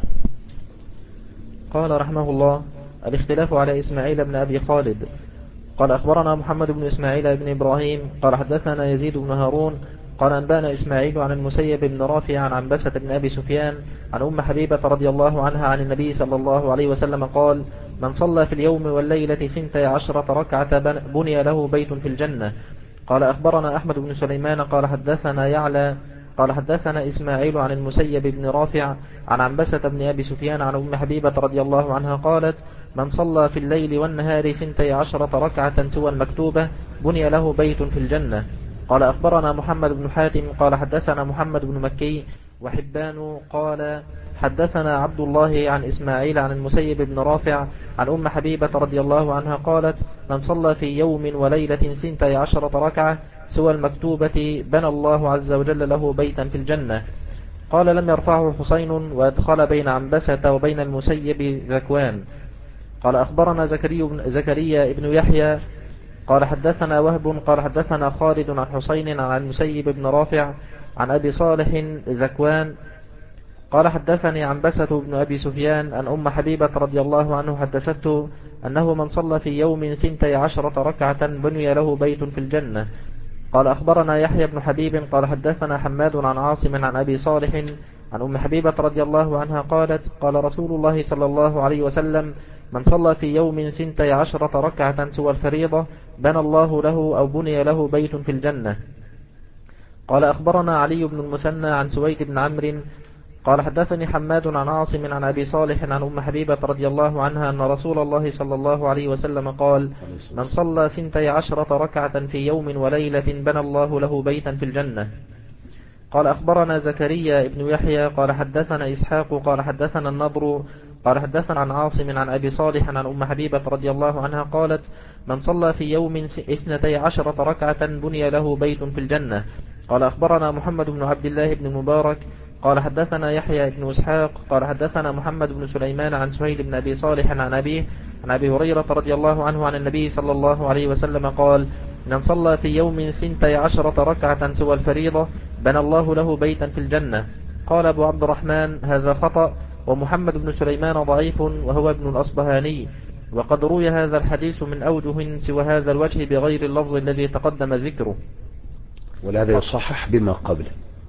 قال رحمه الله: الاختلاف على إسماعيل بن أبي خالد. قال أخبرنا محمد بن إسماعيل بن إبراهيم قال حدثنا يزيد بن هارون قال أنبانا إسماعيل عن المسيب بن رافع عن عنبسة بن أبي سفيان عن أم حبيبة رضي الله عنها عن النبي صلى الله عليه وسلم قال: من صلى في اليوم والليلة 12 ركعة بني له بيت في الجنة. قال أخبرنا أحمد بن سليمان قال حدثنا يعلى قال حدثنا إسماعيل عن المسيب بن رافع عن عنبسة بن أبي سفيان عن أم حبيبة رضي الله عنها قالت: من صلى في الليل والنهار 12 ركعة سوى المكتوبة بني له بيت في الجنة. قال أخبرنا محمد بن حاتم قال حدثنا محمد بن مكي وحبان قال حدثنا عبد الله عن إسماعيل عن المسيب بن رافع عن أم حبيبة رضي الله عنها قالت: من صلى في يوم وليلة 12 ركعة سوى المكتوبة بنى الله عز وجل له بيتا في الجنة. قال: لم يرفعه حسين وادخل بين عنبسة وبين المسيب ذكوان. قال أخبرنا زكريا بن يحيى قال حدثنا وهب قال حدثنا خالد عن حسين عن المسيب بن رافع عن أبي صالح ذكوان قال حدثني عنبسة بن أبي سفيان أن أم حبيبة رضي الله عنه حدثته أنه من صلى في يوم 12 ركعة بني له بيت في الجنة. قال أخبرنا يحيى بن حبيب قال حدثنا حماد عن عاصم عن أبي صالح عن أم حبيبة رضي الله عنها قالت: قال رسول الله صلى الله عليه وسلم: من صلى في يوم 12 ركعة سوى الفريضة بنى الله له أو بني له بيت في الجنة. قال أخبرنا علي بن المثنى عن سويد بن عمرو قال حدثني حماد عن عاصم عن أبي صالح عن أم حبيبة رضي الله عنها أن رسول الله صلى الله عليه وسلم قال: من صلى 12 ركعة في يوم وليلة بنى الله له بيتا في الجنة. قال أخبرنا زكريا بن يحيى قال حدثنا إسحاق قال حدثنا النضر قال حدثنا عن عاصم عن أبي صالح عن أم حبيبة رضي الله عنها قالت: من صلى في يوم 12 ركعة بني له بيت في الجنة. قال أخبرنا محمد بن عبد الله بن المبارك قال حدثنا يحيى بن إسحاق قال حدثنا محمد بن سليمان عن سهيل بن أبي صالح عن أبيه عن أبي هريرة رضي الله عنه عن النبي صلى الله عليه وسلم قال: من صلى في يوم 12 ركعة سوى الفريضة بنى الله له بيتا في الجنة. قال أبو عبد الرحمن: هذا خطأ، ومحمد بن سليمان ضعيف وهو ابن الأصبهاني، وقد روي هذا الحديث من أوجه سوى هذا الوجه بغير اللفظ الذي تقدم ذكره. ولهذا يصحح بما قبله.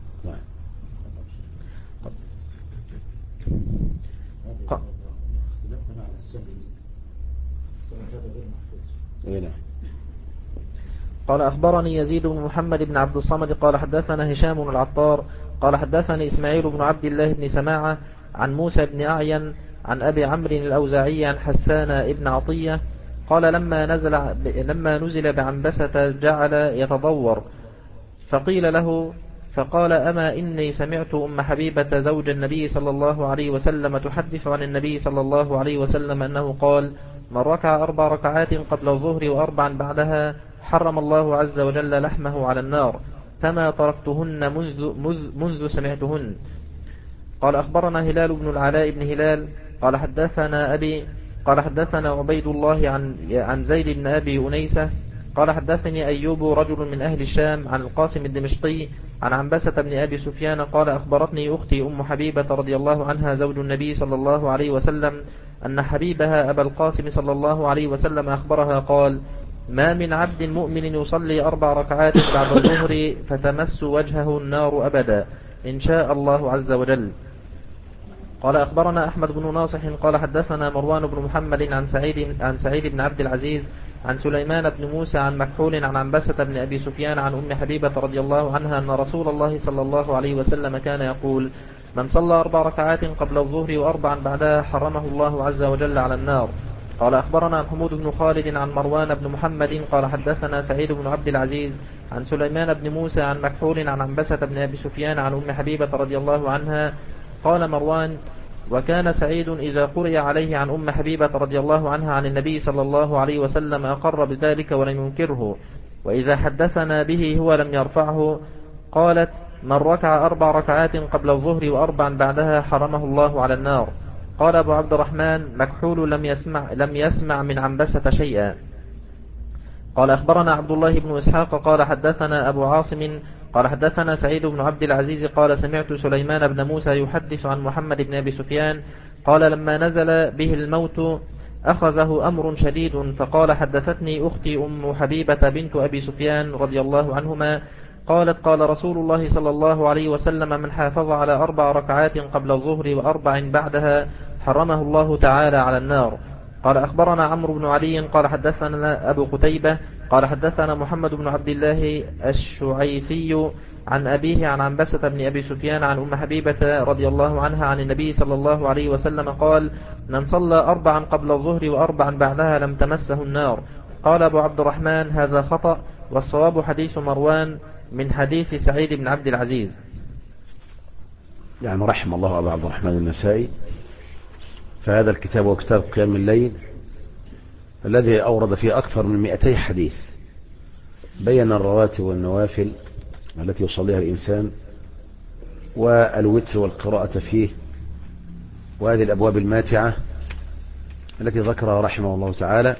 قال أخبرني يزيد بن محمد بن عبد الصمد قال حدثنا هشام العطار قال حدثني إسماعيل بن عبد الله بن سماعة عن موسى بن أعين عن أبي عمرو الأوزاعي عن حسان بن عطية قال لما نزل بعنبسة جعل يتضور فقيل له فقال: أما إني سمعت أم حبيبة زوج النبي صلى الله عليه وسلم تحدث عن النبي صلى الله عليه وسلم أنه قال: من ركع 4 ركعات قبل الظهر و4 بعدها حرم الله عز وجل لحمه على النار، فما تركتهن منذ سمعتهن. قال أخبرنا هلال بن العلاء بن هلال قال حدثنا أبي قال حدثنا عبيد الله عن زيد بن أبي أنيسة قال حدثني أيوب رجل من أهل الشام عن القاسم الدمشقي عن عنبسة بن أبي سفيان قال: أخبرتني أختي أم حبيبة رضي الله عنها زوج النبي صلى الله عليه وسلم أن حبيبها أبا القاسم صلى الله عليه وسلم أخبرها قال: ما من عبد مؤمن يصلي 4 ركعات بعد الظهر فتمس وجهه النار أبدا إن شاء الله عز وجل. قال أخبرنا أحمد بن ناصح قال حدثنا مروان بن محمد عن سعيد بن عبد العزيز عن سليمان بن موسى عن مكحول عن عنبسة بن أبي سفيان عن أم حبيبة رضي الله عنها أن رسول الله صلى الله عليه وسلم كان يقول: من صلى 4 ركعات قبل الظهر و4 بعدها حرمه الله عز وجل على النار. قال أخبرنا حمود بن خالد عن مروان بن محمد قال حدثنا سعيد بن عبد العزيز عن سليمان بن موسى عن مكحول عن عنبسة بن أبي سفيان عن أم حبيبة رضي الله عنها. قال مروان: وكان سعيد إذا قرئ عليه عن أم حبيبة رضي الله عنها عن النبي صلى الله عليه وسلم أقر بذلك ولم ينكره، وإذا حدثنا به هو لم يرفعه. قالت: من ركع 4 ركعات قبل الظهر و4 بعدها حرمه الله على النار. قال أبو عبد الرحمن: مكحول لم يسمع من عنبسة شيئا. قال أخبرنا عبد الله بن إسحاق قال حدثنا أبو عاصم قال حدثنا سعيد بن عبد العزيز قال سمعت سليمان بن موسى يحدث عن محمد بن أبي سفيان قال: لما نزل به الموت أخذه أمر شديد، فقال: حدثتني أختي أم حبيبة بنت أبي سفيان رضي الله عنهما قالت: قال رسول الله صلى الله عليه وسلم: من حافظ على 4 ركعات قبل الظهر و4 بعدها حرمه الله تعالى على النار. قال أخبرنا عمرو بن علي قال حدثنا أبو قتيبة قال حدثنا محمد بن عبد الله الشعيثي عن أبيه عن عنبسة بن أبي سفيان عن أم حبيبة رضي الله عنها عن النبي صلى الله عليه وسلم قال: من صلى 4 قبل الظهر و4 بعدها لم تمسه النار. قال أبو عبد الرحمن: هذا خطأ، والصواب حديث مروان من حديث سعيد بن عبد العزيز. يعني رحم الله أبو عبد الرحمن النسائي، فهذا الكتاب هو كتاب قيام الليل الذي أورد فيه أكثر من 200 حديث، بين الرواتب والنوافل التي يصليها الإنسان والوتر والقراءة فيه، وهذه الأبواب الماتعة التي ذكرها رحمه الله تعالى.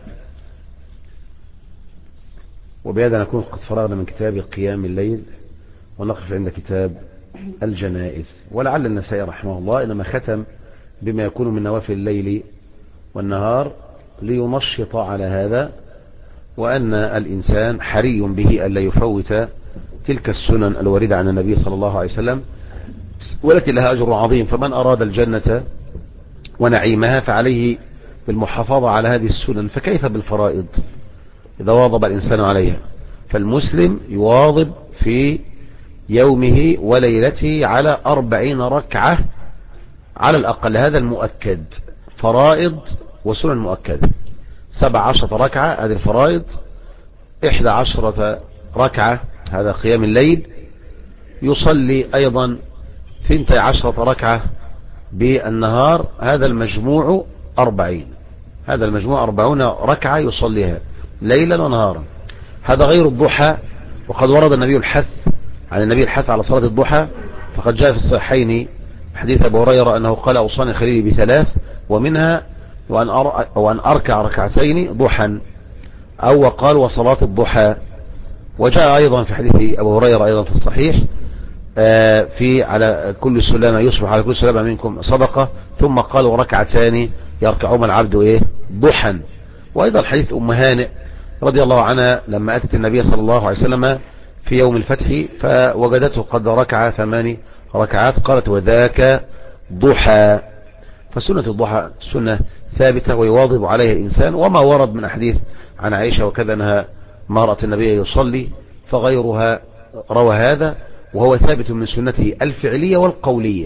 وبهذا نكون قد فرغنا من كتاب قيام الليل، ونقف عند كتاب الجنائز. ولعل النسائي رحمه الله إنما ختم بما يكون من نوافل الليل والنهار لينشط على هذا، وأن الإنسان حري به ألا يفوت تلك السنن الواردة عن النبي صلى الله عليه وسلم، والتي لها أجر عظيم. فمن أراد الجنة ونعيمها فعليه بالمحافظة على هذه السنن، فكيف بالفرائض إذا واظب الإنسان عليها؟ فالمسلم يواظب في يومه وليلته على 40 ركعة على الأقل، هذا المؤكد، فرائض وسنن مؤكدة. 17 ركعة هذه الفرائض، 11 ركعة هذا قيام الليل، يصلي أيضا 12 ركعة بالنهار، هذا المجموع 40. هذا المجموع 40 ركعة يصليها ليلا ونهارا، هذا غير الضحى. وقد ورد النبي الحث عن النبي الحث على صلاة الضحى، فقد جاء في الصحيحين حديث أبو هريرة أنه قال: أوصاني خليلي ب3، ومنها وأن أركع ركعتين ضحى، أو وقال: وصلاة الضحى. وجاء أيضا في حديث أبو هريرة أيضا في الصحيح في على كل سلامة يصبح على كل سلامة منكم صدقة، ثم قال: وركعتان يركعهما العبد ضحى. وأيضا حديث أم هانئ رضي الله عنها لما أتت النبي صلى الله عليه وسلم في يوم الفتح فوجدته قد ركع 8 ركعات، قالت: وذاك ضحى. فسنة الضحى سنة ثابتة ويواظب عليها الإنسان. وما ورد من أحاديث عن عائشة وكذا أنها ما رأت النبي يصلي، فغيرها روى هذا، وهو ثابت من سنته الفعلية والقولية.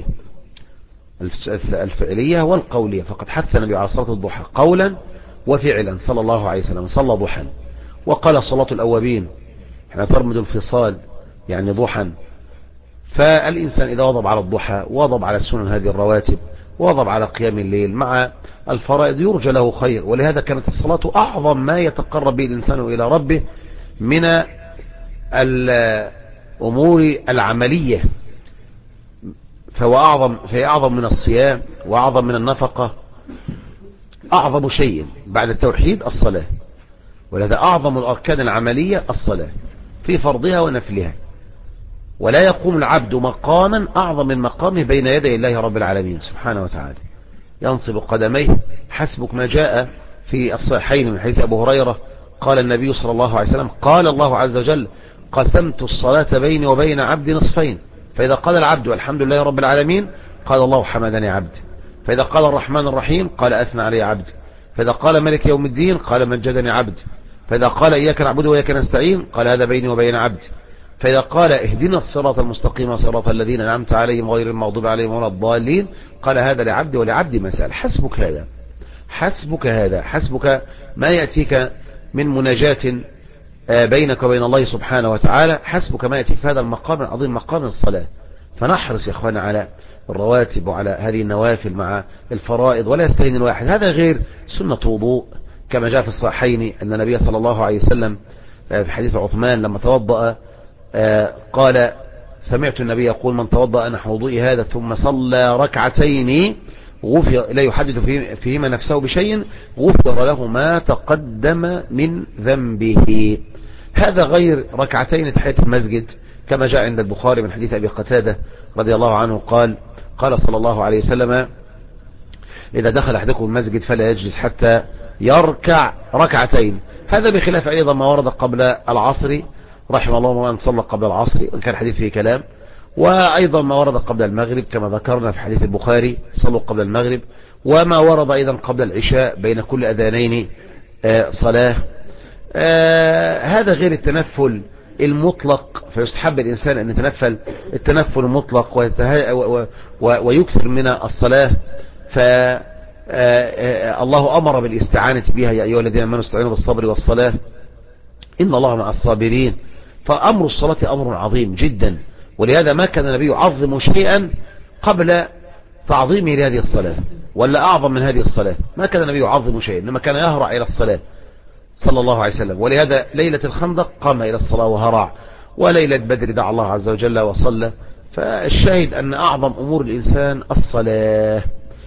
الفعلية والقولية، فقد حث النبي على صلاة الضحى قولا وفعلا صلى الله عليه وسلم، صلى ضحى. وقال: صلاة الأوابين احنا ترمد الفصال يعني ضحى. فالإنسان إذا وضب على الضحى، وضب على السنن هذه الرواتب، وضب على قيام الليل مع الفرائض، يرجى له خير. ولهذا كانت الصلاة أعظم ما يتقرب به الإنسان إلى ربه من الأمور العملية، فهي أعظم من الصيام وأعظم من النفقة. أعظم شيء بعد التوحيد الصلاة، ولهذا أعظم الأركان العملية الصلاة في فرضها ونفلها. ولا يقوم العبد مقاما أعظم من مقامه بين يدي الله رب العالمين سبحانه وتعالى، ينصب قدميه حسبك ما جاء في الصحيحين من حديث أبو هريرة قال النبي صلى الله عليه وسلم: قال الله عز وجل: قسمت الصلاة بيني وبين عبدي نصفين، فإذا قال العبد الحمد لله رب العالمين قال الله: حمدني عبدي. فإذا قال الرحمن الرحيم قال أثنى علي عبدي، فإذا قال ملك يوم الدين قال مجدني عبدي، فإذا قال إياك نعبد وإياك نستعين قال هذا بيني وبين عبدي، فإذا قال اهدنا الصراط المستقيم صراط الذين أنعمت عليهم غير المغضوب عليهم ولا الضالين قال هذا لعبدي ولعبدي ما سأل. حسبك هذا، حسبك هذا، حسبك ما يأتيك من مناجاة بينك وبين الله سبحانه وتعالى، حسبك ما يأتيك في هذا المقام العظيم مقام الصلاة. فنحرص يا إخوانا على الرواتب وعلى هذه النوافل مع الفرائض، ولا يستهين الواحد. هذا غير سنة وضوء كما جاء في الصحيحين أن النبي صلى الله عليه وسلم في حديث عثمان لما توضأ قال سمعت النبي يقول من توضأ نحو وضوئي هذا ثم صلى ركعتين غفر لا يحدث فيهما نفسه بشيء غفر له ما تقدم من ذنبه. هذا غير ركعتين تحية المسجد كما جاء عند البخاري من حديث أبي قتادة رضي الله عنه قال صلى الله عليه وسلم إذا دخل أحدكم المسجد فلا يجلس حتى يركع ركعتين. هذا بخلاف أيضا ما ورد قبل العصر رحم الله من صلى قبل العصر وإن كان حديث فيه كلام، وأيضا ما ورد قبل المغرب كما ذكرنا في حديث البخاري صلوا قبل المغرب، وما ورد أيضا قبل العشاء بين كل أذانين صلاة. هذا غير التنفل المطلق، فيستحب الإنسان أن يتنفل التنفل المطلق ويكثر من الصلاة. فالله أمر بالاستعانة بها يا أيها الذين آمنوا استعينوا بالصبر والصلاة إن الله مع الصابرين. فأمر الصلاة أمر عظيم جدا، ولهذا ما كان النبي يعظم شيئا قبل تعظيمه لهذه الصلاة ولا أعظم من هذه الصلاة. ما كان النبي يعظم شيئا إنما كان يهرع إلى الصلاة صلى الله عليه وسلم. ولهذا ليلة الخندق قام إلى الصلاة وهرع، وليلة بدر دعا الله عز وجل وصلى. فالشاهد أن أعظم أمور الإنسان الصلاة،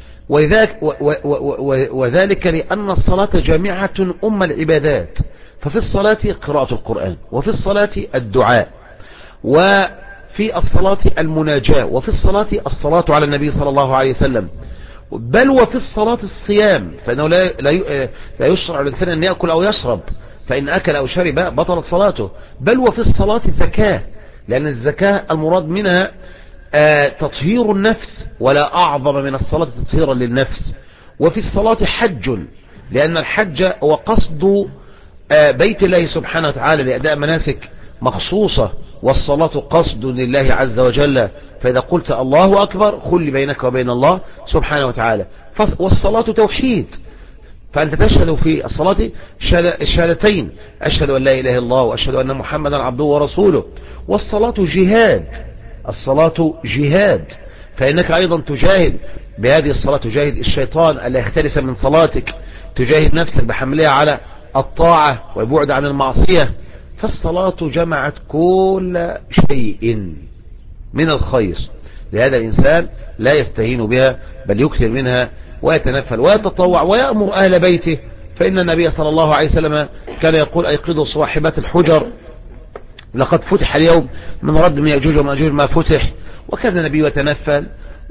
وذلك لأن الصلاة جامعة أم العبادات. ففي الصلاة قراءة القرآن، وفي الصلاة الدعاء، وفي الصلاة المناجاة، وفي الصلاة الصلاة على النبي صلى الله عليه وسلم، بل وفي الصلاة الصيام، فإنه لا يشرع الإنسان أن يأكل أو يشرب، فإن أكل أو شرب بطلت صلاته. بل وفي الصلاة الزكاة، لأن الزكاة المراد منها تطهير النفس، ولا أعظم من الصلاة تطهيرا للنفس. وفي الصلاة حج، لأن الحج هو قصد بيت الله سبحانه وتعالى لأداء مناسك مخصوصة، والصلاة قصد لله عز وجل. فإذا قلت الله أكبر خل بينك وبين الله سبحانه وتعالى. والصلاة توحيد، فأنت تشهد في الصلاة الشهادتين أشهد أن لا إله إلا الله وأشهد أن محمدا عبده ورسوله. والصلاة جهاد، الصلاة جهاد، فإنك أيضا تجاهد بهذه الصلاة، تجاهد الشيطان ألا يختلس من صلاتك، تجاهد نفسك بحملها على الطاعة والبعد عن المعصية. فالصلاة جمعت كل شيء من الخير، لهذا الإنسان لا يستهين بها بل يكثر منها ويتنفل ويتطوع ويأمر أهل بيته. فإن النبي صلى الله عليه وسلم كان يقول أيقظوا صاحبات الحجر لقد فتح اليوم من رد من يأجوج ومأجوج ما فتح. وكان النبي يتنفل،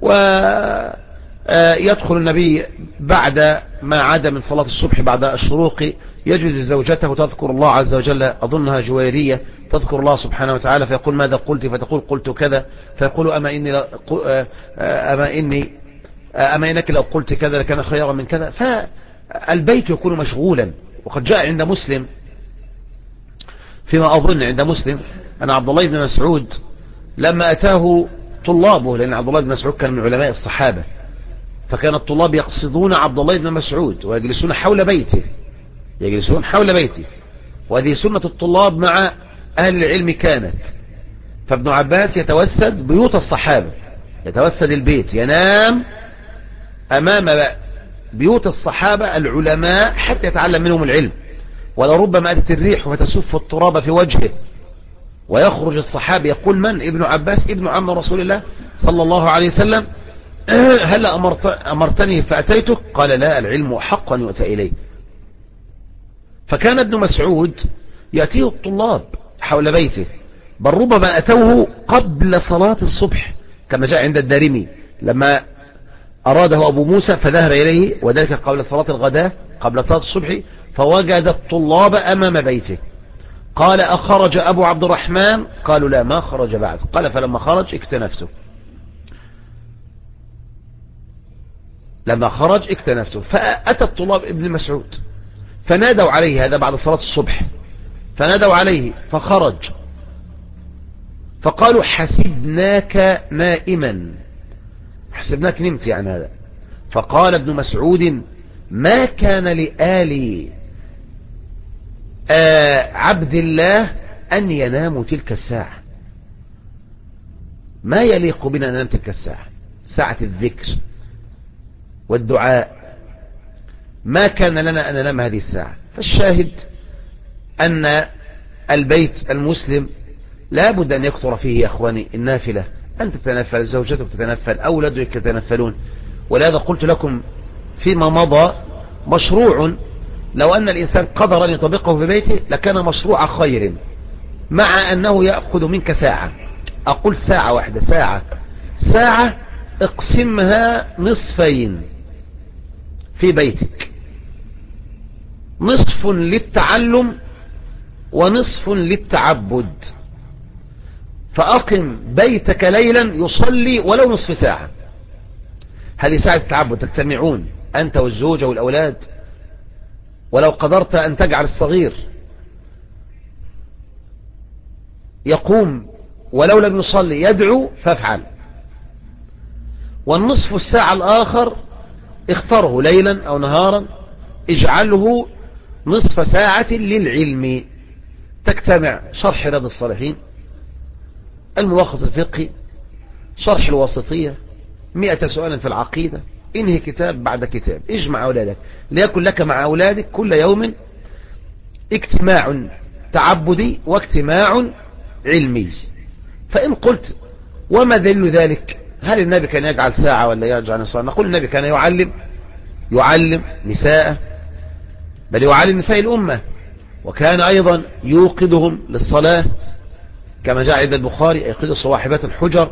ويدخل النبي بعد ما عاد من صلاة الصبح بعد الشروق يجلس زوجته تذكر الله عز وجل، أظنها جويرية، تذكر الله سبحانه وتعالى، فيقول ماذا قلت؟ فتقول قلت كذا، فيقول أما إنك لو قلت كذا لكان خيرا من كذا. فالبيت يكون مشغولا. وقد جاء عند مسلم فيما أظن عند مسلم أن عبد الله بن مسعود لما أتاه طلابه، لأن عبد الله بن مسعود كان من علماء الصحابة، فكان الطلاب يقصدون عبد الله بن مسعود ويجلسون حول بيته، يجلسون حول بيته، وهذه سنة الطلاب مع أهل العلم كانت. فابن عباس يتوسد بيوت الصحابة، يتوسد البيت، ينام أمام بيوت الصحابة العلماء حتى يتعلم منهم العلم. ولربما أتت الريح فتسف التراب في وجهه ويخرج الصحابي يقول من؟ ابن عباس ابن عم رسول الله صلى الله عليه وسلم، هل أمرتني فأتيتك؟ قال لا، العلم أحق أن يؤتى إليه. فكان ابن مسعود يأتيه الطلاب حول بيته، بل ربما أتوه قبل صلاة الصبح كما جاء عند الدارمي لما أراده أبو موسى فذهب إليه، وذلك قبل صلاة الغداء قبل صلاة الصبح، فوجد الطلاب أمام بيته. قال أخرج أبو عبد الرحمن؟ قالوا لا، ما خرج بعد. قال فلما خرج اكتنفته. لما خرج اكتنفته. فأتى الطلاب ابن مسعود فنادوا عليه، هذا بعد صلاة الصبح، فنادوا عليه فخرج، فقالوا حسبناك نائما، حسبناك نمت يعني هذا. فقال ابن مسعود ما كان لآل عبد الله أن يناموا تلك الساعة، ما يليق بنا أن ننام تلك الساعة، ساعة الذكر والدعاء، ما كان لنا أن ننام هذه الساعة. فالشاهد أن البيت المسلم لا بد أن يكثر فيه يا أخواني النافلة، أن تتنفل، زوجتك تتنفل، أولادك يتنفلون. ولهذا قلت لكم فيما مضى مشروع لو أن الإنسان قدر أن يطبقه في بيته لكان مشروع خير، مع أنه يأخذ منك ساعة. أقول ساعة واحدة، ساعة اقسمها نصفين في بيتك، نصف للتعلم ونصف للتعبد. فأقم بيتك ليلا يصلي ولو نصف ساعة، هذه ساعة التعبد، تجتمعون أنت والزوجة والأولاد. ولو قدرت أن تجعل الصغير يقوم ولو لم يصلي يدعو فافعل. والنصف الساعة الآخر اختره ليلا أو نهارا، اجعله نصف ساعة للعلم، تجتمع شرح رياض الصالحين، الملخص الفقهي، شرح الواسطية، 100 سؤال في العقيدة، انهي كتاب بعد كتاب، اجمع أولادك، ليكن لك مع أولادك كل يوم اجتماع تعبدي واجتماع علمي. فإن قلت وما دليل ذلك، هل النبي كان يجعل ساعة ولا يجعل نصف؟ نقول النبي كان يعلم نساء، بل يعلم نساء الأمة، وكان أيضا يوقظهم للصلاة كما جاء عند البخاري يوقظ صواحبات الحجر،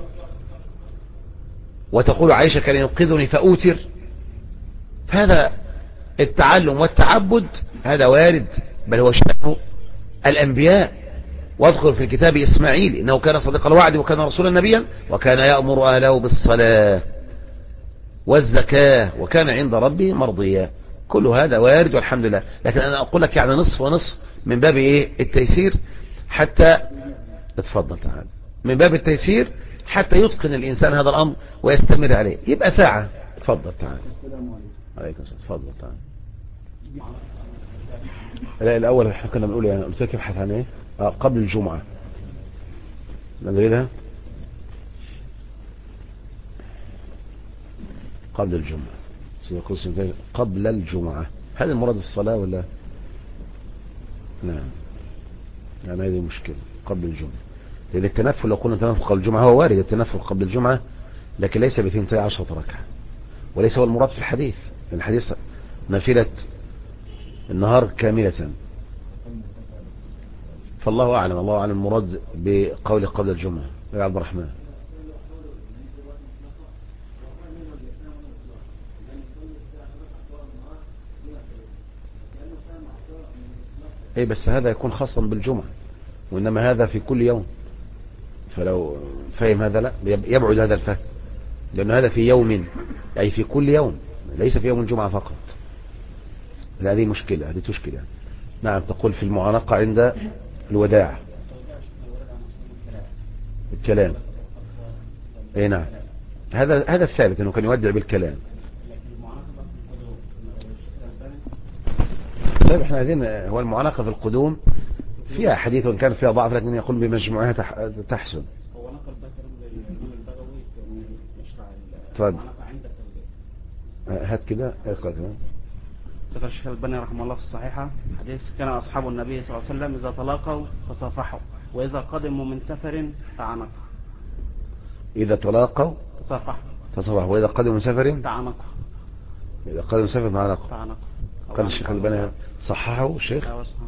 وتقول عائشة كان يوقظني فأوتر. فهذا التعلم والتعبد هذا وارد، بل هو شأن الأنبياء. واذكر في الكتاب إسماعيل إنه كان صديق الوعد وكان رسولا نبيا وكان يأمر أهله بالصلاة والزكاة وكان عند ربه مرضيا. كل هذا وارد والحمد لله. لكن أنا أقول لك يعني نصف ونصف من باب إيه؟ التيسير، حتى اتفضل تعال، من باب التيسير حتى يتقن الإنسان هذا الأمر ويستمر عليه. يبقى ساعة. اتفضل تعال. عليكم السلام. اتفضل تعال. لا الأول احنا كنا بنقول يعني قلت لك ابحث عن ايه قبل الجمعة، نريدها قبل الجمعة، قبل الجمعة. هل المراد الصلاة ولا؟ نعم، يعني هذه مشكلة. قبل الجمعة، لأن التنفل لو قلنا التنفل قبل الجمعة هو وارد التنفل قبل الجمعة، لكن ليس بثنتي 10 ركعة، وليس هو المراد في الحديث. الحديث نافلة النهار كاملة، فالله أعلم. الله أعلم المراد بقول قبل الجمعة. يا عبد الرحمن، اي بس هذا يكون خاصا بالجمعة، وإنما هذا في كل يوم. فلو فهم هذا لا يبعد هذا الفهم، لأن هذا في يوم أي في كل يوم، ليس في يوم الجمعة فقط. هذه مشكلة، هذه تشكل يعني. نعم، تقول في المعانقة عند الوداع الكلام. اي نعم، هذا الثابت انه كان يودع بالكلام. طيب احنا عايزين هو المعانقة في القدوم فيها حديث وان كان فيها ضعف، لكن يقول بمجموعها تحسن. هو نقل ذكر الإمام البغوي في مشرع تفضل. عندك هات كده اقرأ كده. ذكر الشيخ الألباني رحمه الله في الصحيحة حديث كان أصحاب النبي صلى الله عليه وسلم إذا تلاقوا تصافحوا وإذا قدموا من سفر تعانقوا. إذا تلاقوا تصافحوا وإذا قدموا من سفر تعانقوا. إذا قدموا من سفر تعانقوا. قال الشيخ الألباني صححه الشيخ.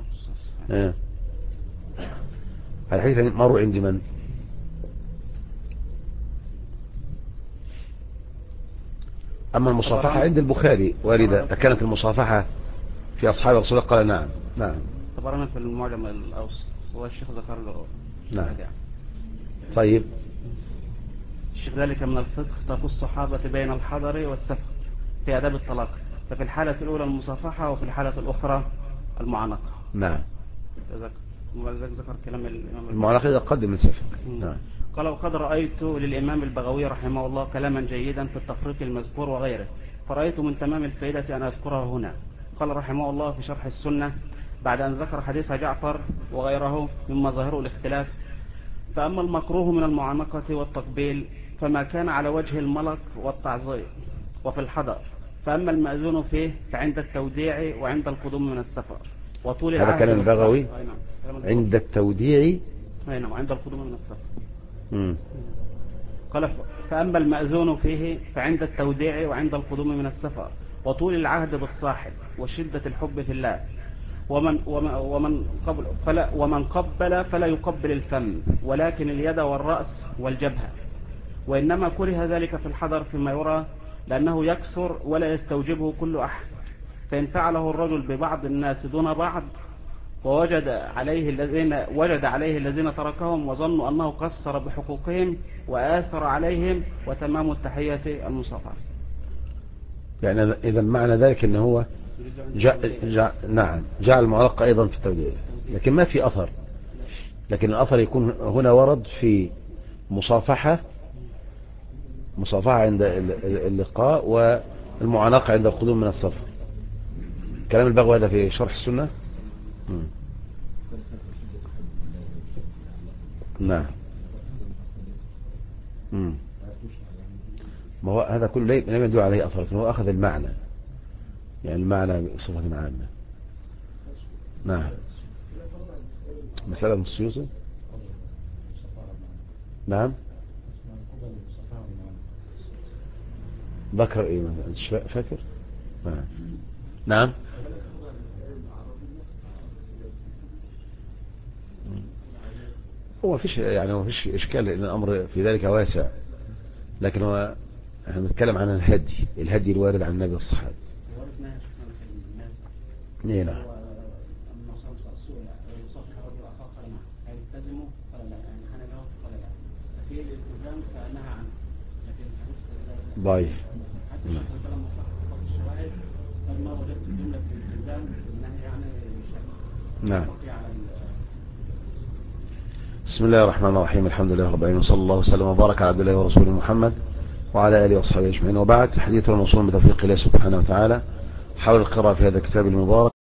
الحديث مروا عند من؟ أما المصافحة عند البخاري واردة. كانت المصافحة في أصحاب رسول الله؟ قال نعم. نعم، طبعا في المعجم الأوسط والشيخ ذكر له. نعم. طيب الشيخ ذلك من الفقه تقول الصحابة بين الحضر والسفر في آداب الطلاق، ففي الحالة الأولى المصافحة وفي الحالة الأخرى المعانقة. نعم. ذكر كلام الإمام المعانقة إذا قدم السفر. نعم. قال وقد رأيت للإمام البغوي رحمه الله كلاما جيدا في التفريق المذكور وغيره، فرأيت من تمام الفائدة أن أذكره هنا. قال رحمه الله في شرح السنة بعد أن ذكر حديث جعفر وغيره مما ظاهره الاختلاف: فأما المكروه من المعانقة والتقبيل فما كان على وجه الملك والتعظيم وفي الحضر، فأما المأذون فيه فعند التوديع وعند القدوم من السفر وطول العهد. هذا كلام البغوي عند التوديع وعند القدوم من السفر. قال فأما المأذون فيه فعند التوديع وعند القدوم من السفر وطول العهد بالصاحب وشدة الحب في الله، ومن قبل فلا يقبل الفم ولكن اليد والرأس والجبهة، وإنما كره ذلك في الحضر فيما يرى لأنه يكثر ولا يستوجبه كل أحد، فإن فعله الرجل ببعض الناس دون بعض ووجد عليه الذين تركهم وظنوا أنه قصر بحقوقهم وآثر عليهم وتمام التحية المصافحة. يعني إذا معنى ذلك أنه هو جعل المعلقة أيضا في التوديع، لكن ما في أثر، لكن الأثر يكون هنا ورد في مصافحة عند اللقاء والمعانقة عند القدوم من السفر. كلام البغوي هذا في شرح السنة. نعم. ما هو هذا كله لم يدل عليه أثر، لكن هو أخذ المعنى، يعني المعنى بصفة عامة. نعم. مسألة من السيوطي. نعم. ذكر ايه مثلا فاكر؟ نعم. هو فيش اشكال لان الامر في ذلك واسع، لكن هو احنا بنتكلم عن الهدي الوارد عن النبي والصحابه. نعم. ضعيف. نعم. بسم الله الرحمن الرحيم، الحمد لله رب العالمين، صلى الله وسلم وبارك على عبد الله ورسوله محمد وعلى آله وصحبه أجمعين، وبعد. حديثنا موصول بتوفيق الله سبحانه وتعالى حول القراءة في هذا الكتاب المبارك.